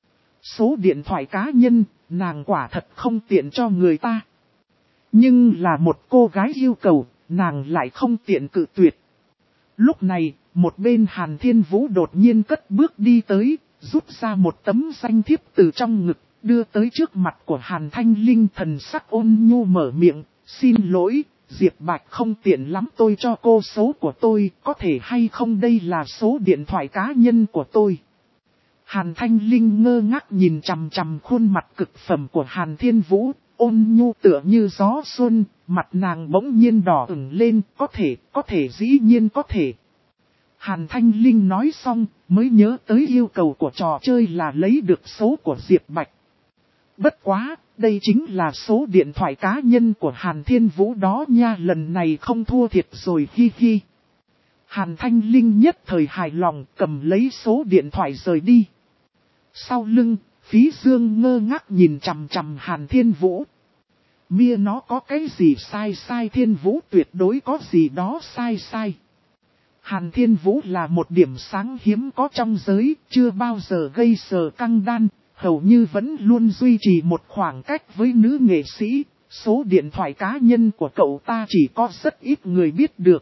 Số điện thoại cá nhân, nàng quả thật không tiện cho người ta. Nhưng là một cô gái yêu cầu, nàng lại không tiện cự tuyệt. Lúc này, một bên Hàn Thiên Vũ đột nhiên cất bước đi tới, rút ra một tấm danh thiếp từ trong ngực, đưa tới trước mặt của Hàn Thanh Linh, thần sắc ôn nhu mở miệng, xin lỗi, Diệp Bạch không tiện lắm, tôi cho cô số của tôi, có thể hay không, đây là số điện thoại cá nhân của tôi. Hàn Thanh Linh ngơ ngác nhìn chằm chằm khuôn mặt cực phẩm của Hàn Thiên Vũ, ôn nhu tựa như gió xuân, mặt nàng bỗng nhiên đỏ ửng lên, có thể dĩ nhiên có thể. Hàn Thanh Linh nói xong, mới nhớ tới yêu cầu của trò chơi là lấy được số của Diệp Bạch. Bất quá, đây chính là số điện thoại cá nhân của Hàn Thiên Vũ đó nha, lần này không thua thiệt rồi, hi hi. Hàn Thanh Linh nhất thời hài lòng, cầm lấy số điện thoại rời đi. Sau lưng, Phí Dương ngơ ngác nhìn chằm chằm Hàn Thiên Vũ. Mia nó có cái gì sai sai, Thiên Vũ tuyệt đối có gì đó sai sai. Hàn Thiên Vũ là một điểm sáng hiếm có trong giới, chưa bao giờ gây sờ căng đan, hầu như vẫn luôn duy trì một khoảng cách với nữ nghệ sĩ. Số điện thoại cá nhân của cậu ta chỉ có rất ít người biết được.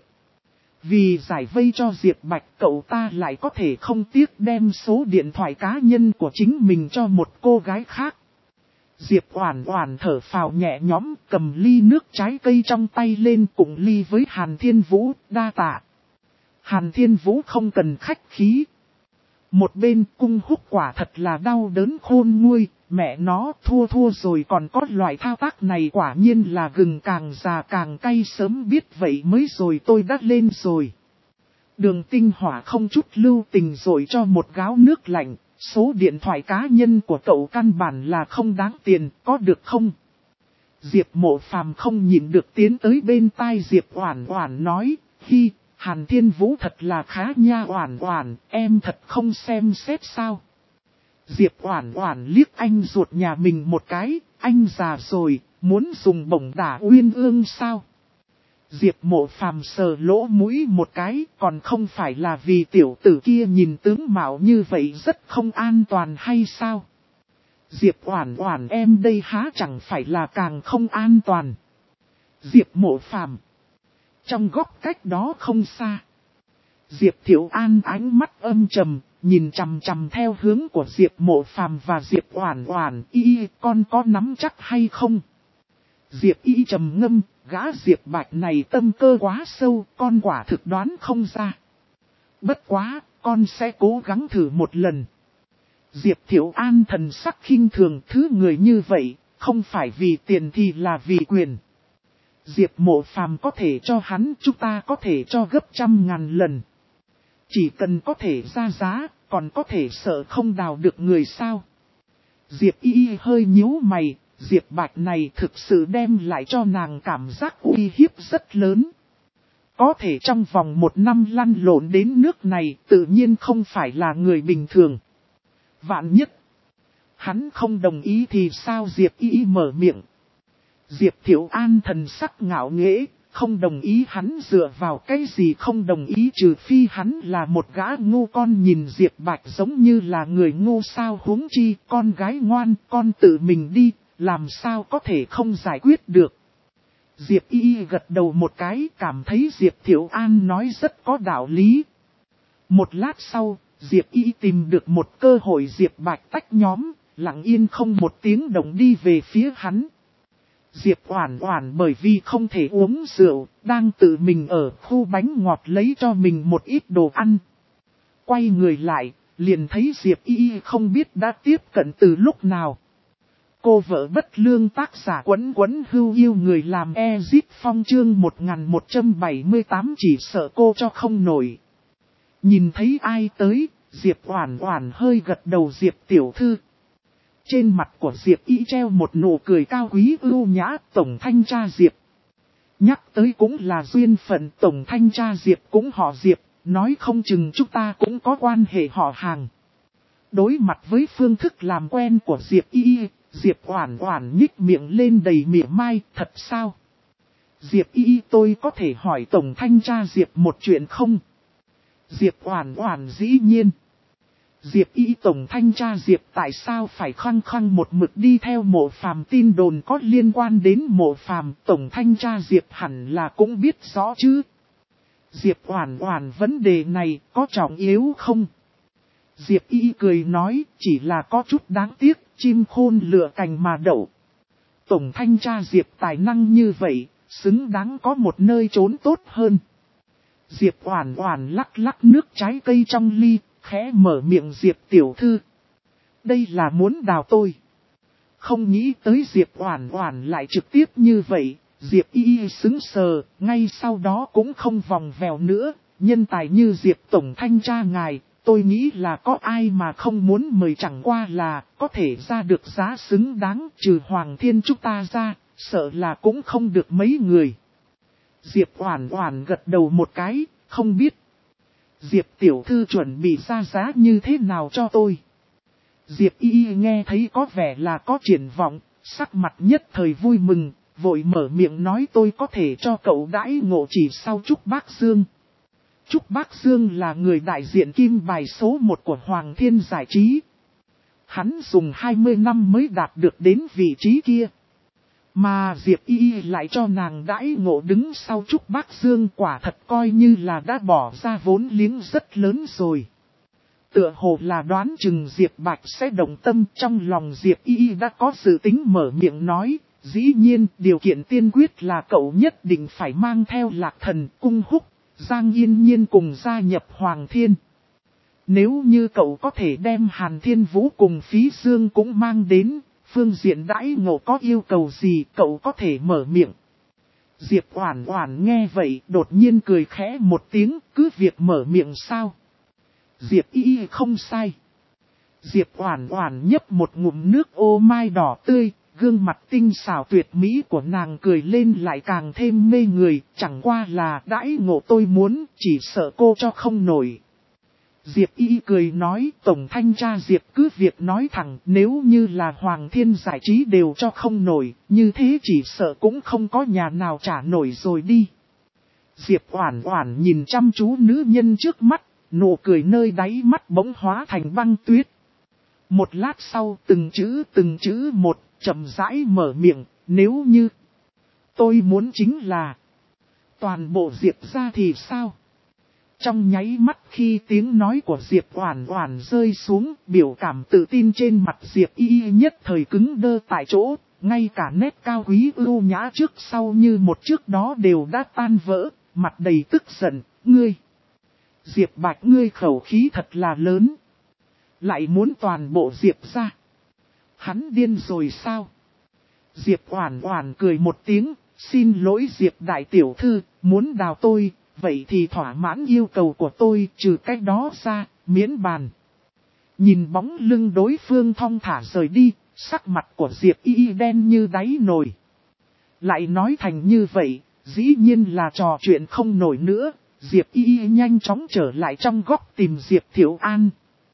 Vì giải vây cho Diệp Bạch, cậu ta lại có thể không tiếc đem số điện thoại cá nhân của chính mình cho một cô gái khác. Diệp Oản Oản thở phào nhẹ nhõm, cầm ly nước trái cây trong tay lên cùng ly với Hàn Thiên Vũ, đa tạ. Hàn Thiên Vũ không cần khách khí. Một bên Cung Húc quả thật là đau đớn khôn nguôi, mẹ nó thua rồi, còn có loại thao tác này quả nhiên là gừng càng già càng cay, sớm biết vậy mới rồi tôi đã lên rồi. Đường Tinh Hỏa không chút lưu tình rồi cho một gáo nước lạnh, số điện thoại cá nhân của cậu căn bản là không đáng tiền, có được không? Diệp Mộ Phàm không nhịn được tiến tới bên tai Diệp Oản Oản nói, hi, Hàn Thiên Vũ thật là khá nha Oản Oản, em thật không xem xét sao? Diệp Oản Oản liếc anh ruột nhà mình một cái, anh già rồi, muốn dùng bổng đả uyên ương sao? Diệp Mộ Phàm sờ lỗ mũi một cái, còn không phải là vì tiểu tử kia nhìn tướng mạo như vậy rất không an toàn hay sao? Diệp Oản Oản em đây há chẳng phải là càng không an toàn. Diệp Mộ Phàm. Trong góc cách đó không xa, Diệp Thiệu An ánh mắt âm trầm, nhìn chằm chằm theo hướng của Diệp Mộ Phàm và Diệp Oản Oản, y con có nắm chắc hay không? Diệp y trầm ngâm, gã Diệp Bạch này tâm cơ quá sâu, con quả thực đoán không ra. Bất quá, con sẽ cố gắng thử một lần. Diệp Thiệu An thần sắc khinh thường, thứ người như vậy, không phải vì tiền thì là vì quyền. Diệp Mộ Phàm có thể cho hắn, chúng ta có thể cho gấp 100.000 lần. Chỉ cần có thể ra giá, còn có thể sợ không đào được người sao. Diệp y hơi nhíu mày, Diệp Bạch này thực sự đem lại cho nàng cảm giác uy hiếp rất lớn. Có thể trong vòng 1 năm lăn lộn đến nước này, tự nhiên không phải là người bình thường. Vạn nhất, hắn không đồng ý thì sao? Diệp y mở miệng. Diệp Thiệu An thần sắc ngạo nghễ, không đồng ý hắn dựa vào cái gì không đồng ý, trừ phi hắn là một gã ngu con, nhìn Diệp Bạch giống như là người ngu sao, huống chi con gái ngoan, con tự mình đi, làm sao có thể không giải quyết được. Diệp y gật đầu một cái, cảm thấy Diệp Thiệu An nói rất có đạo lý. Một lát sau, Diệp y tìm được một cơ hội, Diệp Bạch tách nhóm, lặng yên không một tiếng động đi về phía hắn. Diệp Oản Oản bởi vì không thể uống rượu, đang tự mình ở khu bánh ngọt lấy cho mình một ít đồ ăn. Quay người lại, liền thấy Diệp y không biết đã tiếp cận từ lúc nào. Cô vợ bất lương tác giả Quấn Quấn Hưu Yêu người làm Ezip Phong chương 1178, chỉ sợ cô cho không nổi. Nhìn thấy ai tới, Diệp Oản Oản hơi gật đầu. Diệp tiểu thư. Trên mặt của Diệp y treo một nụ cười cao quý ưu nhã, tổng thanh tra Diệp. Nhắc tới cũng là duyên phận, tổng thanh tra Diệp cũng họ Diệp, nói không chừng chúng ta cũng có quan hệ họ hàng. Đối mặt với phương thức làm quen của Diệp Y, Diệp Oản Oản nhích miệng lên đầy mỉa mai, thật sao? Diệp Y, tôi có thể hỏi tổng thanh tra Diệp một chuyện không? Diệp Oản Oản dĩ nhiên. Diệp Y, tổng thanh tra Diệp tại sao phải khăng khăng một mực đi theo Mộ Phàm, tin đồn có liên quan đến Mộ Phàm, tổng thanh tra Diệp hẳn là cũng biết rõ chứ. Diệp Oản Oản, vấn đề này có trọng yếu không? Diệp Y cười nói, chỉ là có chút đáng tiếc, chim khôn lựa cành mà đậu. Tổng thanh tra Diệp tài năng như vậy, xứng đáng có một nơi trốn tốt hơn. Diệp Oản Oản lắc lắc nước trái cây trong ly, khẽ mở miệng, Diệp tiểu thư. Đây là muốn đào tôi. Không nghĩ tới Diệp Oản Oản lại trực tiếp như vậy, Diệp Y sững sờ, ngay sau đó cũng không vòng vèo nữa, nhân tài như Diệp tổng thanh tra ngài, tôi nghĩ là có ai mà không muốn mời, chẳng qua là có thể ra được giá xứng đáng, trừ Hoàng Thiên chúng ta ra, sợ là cũng không được mấy người. Diệp Oản Oản gật đầu một cái, không biết. Diệp tiểu thư chuẩn bị ra giá như thế nào cho tôi? Diệp Y nghe thấy có vẻ là có triển vọng, sắc mặt nhất thời vui mừng, vội mở miệng nói, tôi có thể cho cậu đãi ngộ chỉ sau Trúc Bác Dương. Trúc Bác Dương là người đại diện kim bài số 1 của Hoàng Thiên giải trí. Hắn dùng 20 năm mới đạt được đến vị trí kia. Mà Diệp Y lại cho nàng đãi ngộ đứng sau Trúc Bác Dương, quả thật coi như là đã bỏ ra vốn liếng rất lớn rồi. Tựa hồ là đoán chừng Diệp Bạch sẽ động tâm, trong lòng Diệp Y đã có dự tính, mở miệng nói, dĩ nhiên điều kiện tiên quyết là cậu nhất định phải mang theo Lạc Thần, Cung Húc, Giang Yên Nhiên cùng gia nhập Hoàng Thiên. Nếu như cậu có thể đem Hàn Thiên Vũ cùng Phí Dương cũng mang đến, phương diện đãi ngộ có yêu cầu gì cậu có thể mở miệng. Diệp Oản Oản nghe vậy đột nhiên cười khẽ một tiếng, cứ việc mở miệng sao? Diệp Y không sai. Diệp Oản Oản nhấp một ngụm nước ô mai đỏ tươi, gương mặt tinh xảo tuyệt mỹ của nàng cười lên lại càng thêm mê người, chẳng qua là đãi ngộ tôi muốn, chỉ sợ cô cho không nổi. Diệp Y cười nói, tổng thanh tra Diệp cứ việc nói thẳng, nếu như là Hoàng Thiên giải trí đều cho không nổi, như thế chỉ sợ cũng không có nhà nào trả nổi rồi đi. Diệp Oản Oản nhìn chăm chú nữ nhân trước mắt, nụ cười nơi đáy mắt bỗng hóa thành băng tuyết. Một lát sau từng chữ một, chậm rãi mở miệng, nếu như tôi muốn chính là toàn bộ Diệp gia thì sao? Trong nháy mắt khi tiếng nói của Diệp Oản Oản rơi xuống, biểu cảm tự tin trên mặt Diệp Y nhất thời cứng đơ tại chỗ, ngay cả nét cao quý ưu nhã trước sau như một trước đó đều đã tan vỡ, mặt đầy tức giận, ngươi. Diệp Bạch, ngươi khẩu khí thật là lớn. Lại muốn toàn bộ Diệp gia. Hắn điên rồi sao? Diệp Oản Oản cười một tiếng, xin lỗi Diệp đại tiểu thư, muốn đào tôi, vậy thì thỏa mãn yêu cầu của tôi, trừ cách đó ra, miễn bàn. Nhìn bóng lưng đối phương thong thả rời đi, sắc mặt của Diệp Y đen như đáy nồi. Lại nói thành như vậy, dĩ nhiên là trò chuyện không nổi nữa, Diệp Y nhanh chóng trở lại trong góc tìm Diệp Thiệu An.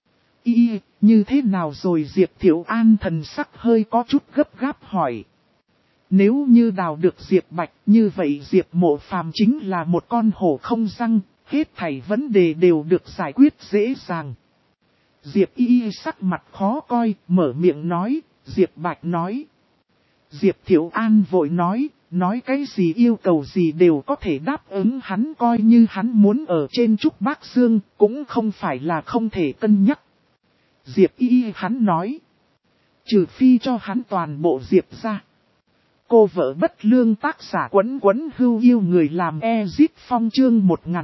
Y, như thế nào rồi? Diệp Thiệu An thần sắc hơi có chút gấp gáp hỏi. Nếu như đào được Diệp Bạch, như vậy Diệp Mộ Phàm chính là một con hổ không răng, hết thảy vấn đề đều được giải quyết dễ dàng. Diệp Y sắc mặt khó coi, mở miệng nói, Diệp Bạch nói. Diệp Thiệu An vội nói cái gì yêu cầu gì đều có thể đáp ứng hắn, coi như hắn muốn ở trên Trúc Bác Dương, cũng không phải là không thể cân nhắc. Diệp Y hắn nói, trừ phi cho hắn toàn bộ Diệp ra. Cô vợ bất lương, tác giả Quấn Quấn Hưu Yêu người làm Ezip Phong, chương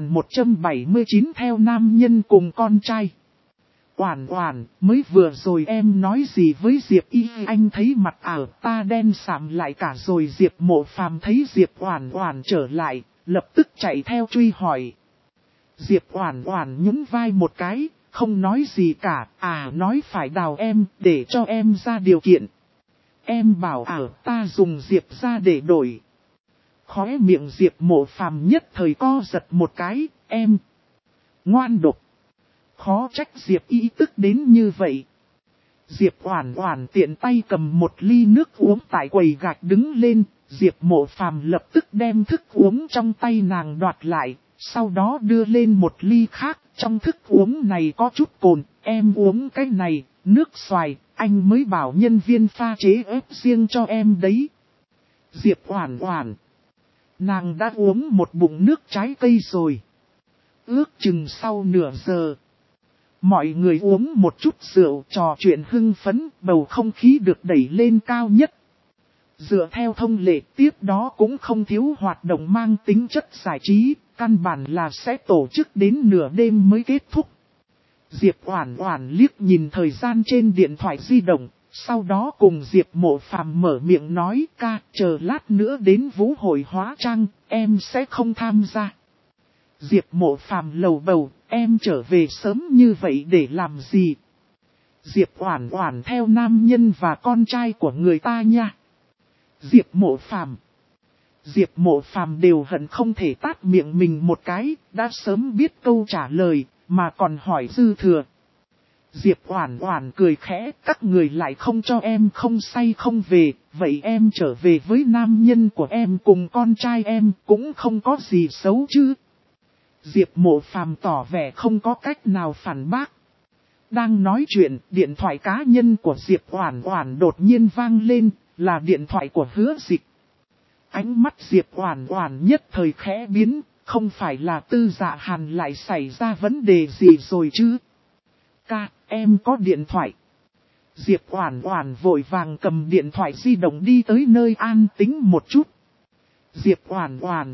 1179 theo nam nhân cùng con trai. Oản Oản, mới vừa rồi em nói gì với Diệp Y? Anh thấy mặt ảo ta đen sạm lại cả rồi. Diệp Mộ Phàm thấy Diệp Oản Oản trở lại, lập tức chạy theo truy hỏi. Diệp Oản Oản nhún vai một cái, không nói gì cả, nói phải đào em, để cho em ra điều kiện. Em bảo ta dùng Diệp ra để đổi. Khóe miệng Diệp Mộ Phàm nhất thời co giật một cái, em. Ngoan độc. Khó trách Diệp Y tức đến như vậy. Diệp Oản Oản tiện tay cầm một ly nước uống tại quầy gạch đứng lên, Diệp Mộ Phàm lập tức đem thức uống trong tay nàng đoạt lại, sau đó đưa lên một ly khác, trong thức uống này có chút cồn, em uống cái này, nước xoài, anh mới bảo nhân viên pha chế ép riêng cho em đấy. Diệp Oản Oản, nàng đã uống một bụng nước trái cây rồi. Ước chừng sau nửa giờ, mọi người uống một chút rượu trò chuyện hưng phấn, bầu không khí được đẩy lên cao nhất. Dựa theo thông lệ tiếp đó cũng không thiếu hoạt động mang tính chất giải trí, căn bản là sẽ tổ chức đến nửa đêm mới kết thúc. Diệp Oản Oản liếc nhìn thời gian trên điện thoại di động, sau đó cùng Diệp Mộ Phàm mở miệng nói ca, chờ lát nữa đến Vũ Hội Hóa Trang, em sẽ không tham gia. Diệp Mộ Phàm lầu bầu, em trở về sớm như vậy để làm gì? Diệp Oản Oản theo nam nhân và con trai của người ta nha. Diệp Mộ Phàm đều hận không thể tát miệng mình một cái, đã sớm biết câu trả lời, mà còn hỏi dư thừa. Diệp Oản Oản cười khẽ, các người lại không cho em không say không về, vậy em trở về với nam nhân của em cùng con trai em cũng không có gì xấu chứ. Diệp Mộ Phàm tỏ vẻ không có cách nào phản bác. Đang nói chuyện, điện thoại cá nhân của Diệp Oản Oản đột nhiên vang lên, là điện thoại của Hứa Dịch. Ánh mắt Diệp Oản Oản nhất thời khẽ biến, không phải là Tư Dạ Hàn lại xảy ra vấn đề gì rồi chứ? Ca, em có điện thoại. Diệp Oản Oản vội vàng cầm điện thoại di động đi tới nơi an tĩnh một chút. Diệp Oản Oản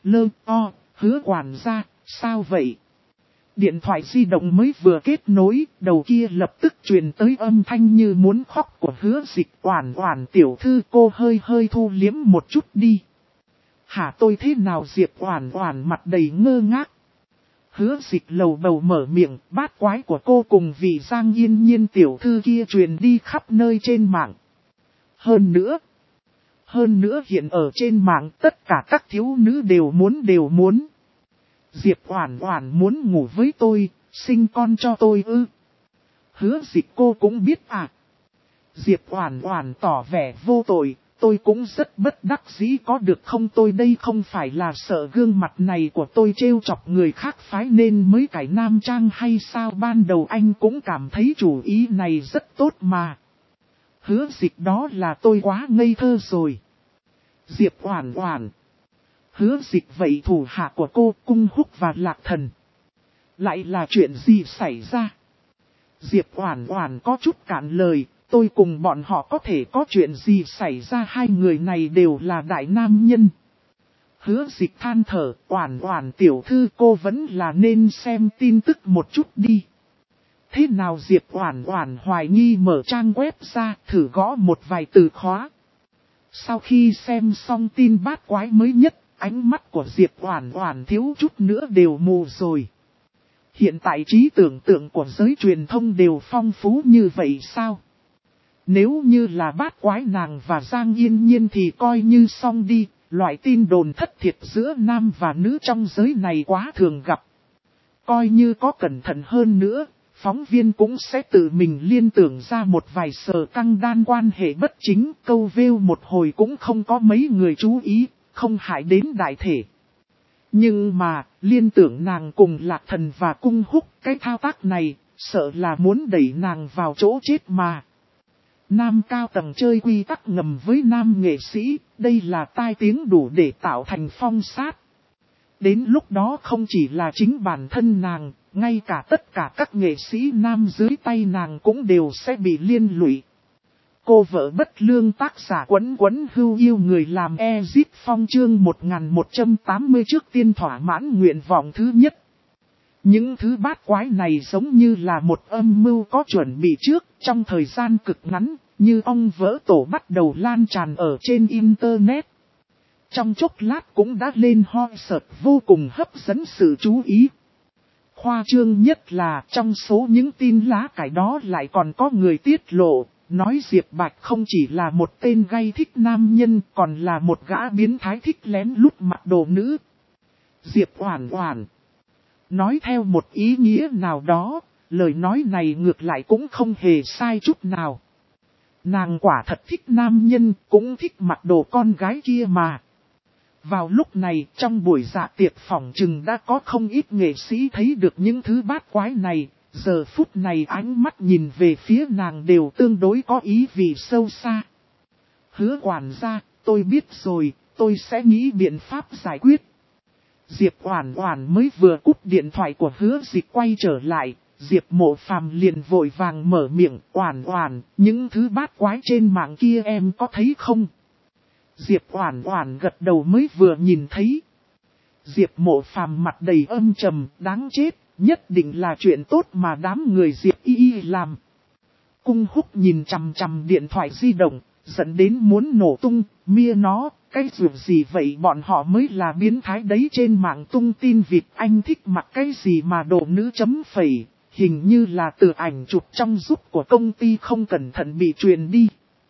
Hứa quản gia, sao vậy? Điện thoại di động mới vừa kết nối, đầu kia lập tức truyền tới âm thanh như muốn khóc của Hứa Dịch. Oản Oản tiểu thư, cô hơi thu liếm một chút đi. Hả, tôi thế nào? Diệp Oản Oản mặt đầy ngơ ngác. Hứa Dịch lầu bầu mở miệng, bát quái của cô cùng vị Giang Yên Nhiên tiểu thư kia truyền đi khắp nơi trên mạng. Hơn nữa hiện ở trên mạng tất cả các thiếu nữ đều muốn. Diệp Oản Oản muốn ngủ với tôi, sinh con cho tôi ư? Hứa Dịch, cô cũng biết à? Diệp Oản Oản tỏ vẻ vô tội, tôi cũng rất bất đắc dĩ, có được không? Tôi đây không phải là sợ gương mặt này của tôi trêu chọc người khác phái nên mới cải nam trang hay sao? Ban đầu anh cũng cảm thấy chủ ý này rất tốt mà. Hứa Dịch, đó là tôi quá ngây thơ rồi. Diệp Oản Oản, Hứa Dịch, vậy thủ hạ của cô Cung Húc và Lạc Thần lại là chuyện gì xảy ra? Diệp Oản Oản có chút cạn lời, tôi cùng bọn họ có thể có chuyện gì xảy ra, hai người này đều là đại nam nhân. Hứa Dịch than thở, Oản Oản tiểu thư, cô vẫn là nên xem tin tức một chút đi. Thế nào? Diệp Oản Oản hoài nghi mở trang web ra, thử gõ một vài từ khóa. Sau khi xem xong tin bát quái mới nhất, ánh mắt của Diệp Oản Oản thiếu chút nữa đều mù rồi. Hiện tại trí tưởng tượng của giới truyền thông đều phong phú như vậy sao? Nếu như là bát quái nàng và Giang Yên Nhiên thì coi như xong đi, loại tin đồn thất thiệt giữa nam và nữ trong giới này quá thường gặp. Coi như có cẩn thận hơn nữa, phóng viên cũng sẽ tự mình liên tưởng ra một vài sờ căng đan quan hệ bất chính, câu view một hồi cũng không có mấy người chú ý, không hại đến đại thể. Nhưng mà, liên tưởng nàng cùng Lạc Thần và Cung Húc, cái thao tác này, sợ là muốn đẩy nàng vào chỗ chết mà. Nam cao tầng chơi quy tắc ngầm với nam nghệ sĩ, đây là tai tiếng đủ để tạo thành phong sát. Đến lúc đó không chỉ là chính bản thân nàng, ngay cả tất cả các nghệ sĩ nam dưới tay nàng cũng đều sẽ bị liên lụy. Cô vợ bất lương tác giả Quấn Quấn hưu yêu người làm Ezit Phong chương 1180 trước tiên thỏa mãn nguyện vọng thứ nhất. Những thứ bát quái này giống như là một âm mưu có chuẩn bị trước, trong thời gian cực ngắn, như ong vỡ tổ bắt đầu lan tràn ở trên Internet. Trong chốc lát cũng đã lên hot search vô cùng hấp dẫn sự chú ý. Khoa trương nhất là trong số những tin lá cải đó lại còn có người tiết lộ, nói Diệp Bạch không chỉ là một tên gay thích nam nhân, còn là một gã biến thái thích lén lút mặc đồ nữ. Diệp Oản Oản nói theo một ý nghĩa nào đó, lời nói này ngược lại cũng không hề sai chút nào. Nàng quả thật thích nam nhân, cũng thích mặc đồ con gái kia mà. Vào lúc này, trong buổi dạ tiệc phỏng chừng đã có không ít nghệ sĩ thấy được những thứ bát quái này, giờ phút này ánh mắt nhìn về phía nàng đều tương đối có ý vị sâu xa. Hứa quản gia, tôi biết rồi, tôi sẽ nghĩ biện pháp giải quyết. Diệp Oản Oản mới vừa cúp điện thoại của Hứa Dịch quay trở lại, Diệp Mộ Phàm liền vội vàng mở miệng, Oản Oản, những thứ bát quái trên mạng kia em có thấy không? Diệp Oản Oản gật đầu mới vừa nhìn thấy. Diệp Mộ Phàm mặt đầy âm trầm, đáng chết, nhất định là chuyện tốt mà đám người Diệp Y làm. Cung Húc nhìn chằm chằm điện thoại di động, dẫn đến muốn nổ tung, mia nó, cái việc gì vậy, bọn họ mới là biến thái đấy, trên mạng tung tin vịt anh thích mặc cái gì mà đồ nữ chấm phẩy, hình như là từ ảnh chụp trong giúp của công ty không cẩn thận bị truyền đi.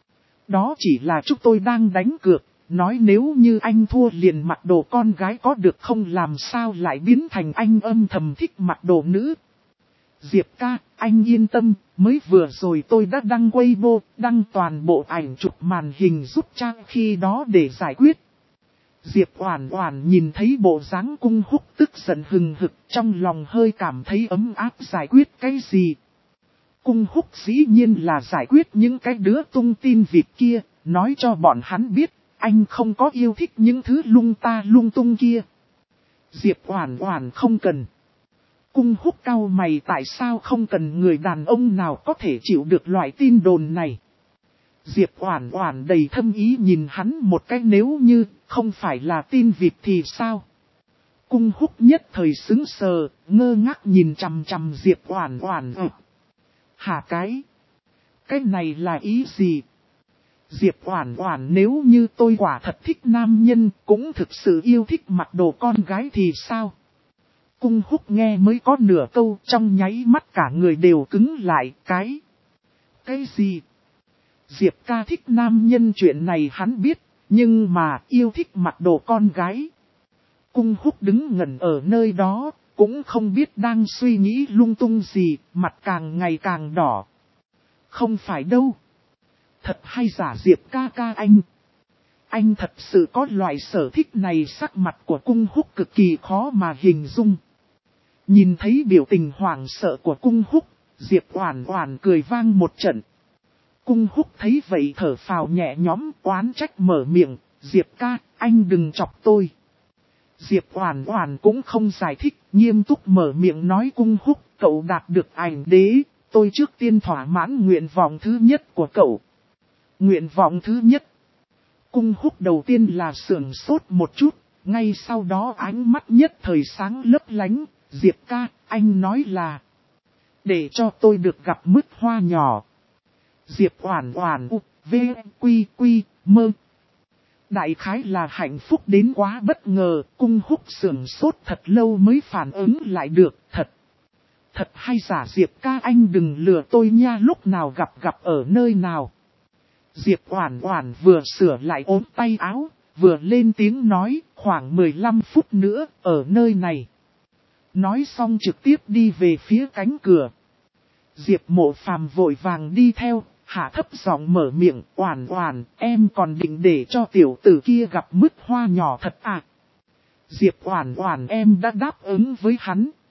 Đó chỉ là chúng tôi đang đánh cược, nói nếu như anh thua liền mặc đồ con gái có được không, làm sao lại biến thành anh âm thầm thích mặc đồ nữ. Diệp ca, anh yên tâm, mới vừa rồi tôi đã đăng Weibo, đăng toàn bộ ảnh chụp màn hình giúp Trang khi đó để giải quyết. Diệp Oản Oản nhìn thấy bộ dáng Cung Húc tức giận hừng hực, trong lòng hơi cảm thấy ấm áp. Giải quyết cái gì? Cung Húc dĩ nhiên là giải quyết những cái đứa tung tin vịt kia, nói cho bọn hắn biết, anh không có yêu thích những thứ lung ta lung tung kia. Diệp Oản Oản không cần. Cung Húc cau mày, tại sao không cần, người đàn ông nào có thể chịu được loại tin đồn này. Diệp Oản Oản đầy thâm ý nhìn hắn một cái, nếu như không phải là tin vịt thì sao? Cung Húc nhất thời sững sờ, ngơ ngác nhìn chằm chằm Diệp Oản Oản. Hả cái này là ý gì? Diệp Oản Oản, nếu như tôi quả thật thích nam nhân, cũng thực sự yêu thích mặc đồ con gái thì sao? Cung Húc nghe mới có nửa câu, trong nháy mắt cả người đều cứng lại. Cái gì? Diệp ca thích nam nhân chuyện này hắn biết, nhưng mà yêu thích mặc đồ con gái. Cung Húc đứng ngẩn ở nơi đó, cũng không biết đang suy nghĩ lung tung gì, mặt càng ngày càng đỏ. Không phải đâu. Thật hay giả Diệp ca ca anh? Anh thật sự có loại sở thích này? Sắc mặt của Cung Húc cực kỳ khó mà hình dung. Nhìn thấy biểu tình hoảng sợ của Cung Húc, Diệp Oản Oản cười vang một trận. Cung Húc thấy vậy thở phào nhẹ nhõm, oán trách mở miệng, Diệp ca, anh đừng chọc tôi. Diệp Oản Oản cũng không giải thích, nghiêm túc mở miệng nói, Cung Húc, cậu đạt được ảnh đế, tôi trước tiên thỏa mãn nguyện vọng thứ nhất của cậu. Nguyện vọng thứ nhất. Cung Húc đầu tiên là sửng sốt một chút, ngay sau đó ánh mắt nhất thời sáng lấp lánh, Diệp ca, anh nói là để cho tôi được gặp mứt hoa nhỏ. Diệp Oản Oản v quy quy mơ. Đại khái là hạnh phúc đến quá bất ngờ, Cung Húc sửng sốt thật lâu mới phản ứng lại được, thật hay giả Diệp ca, anh đừng lừa tôi nha, lúc nào gặp ở nơi nào. Diệp Oản Oản vừa sửa lại ốm tay áo, vừa lên tiếng nói, khoảng 15 phút nữa, ở nơi này. Nói xong trực tiếp đi về phía cánh cửa. Diệp Mộ Phàm vội vàng đi theo, hạ thấp giọng mở miệng, Oản Oản, em còn định để cho tiểu tử kia gặp mứt hoa nhỏ thật à? Diệp Oản Oản, em đã đáp ứng với hắn.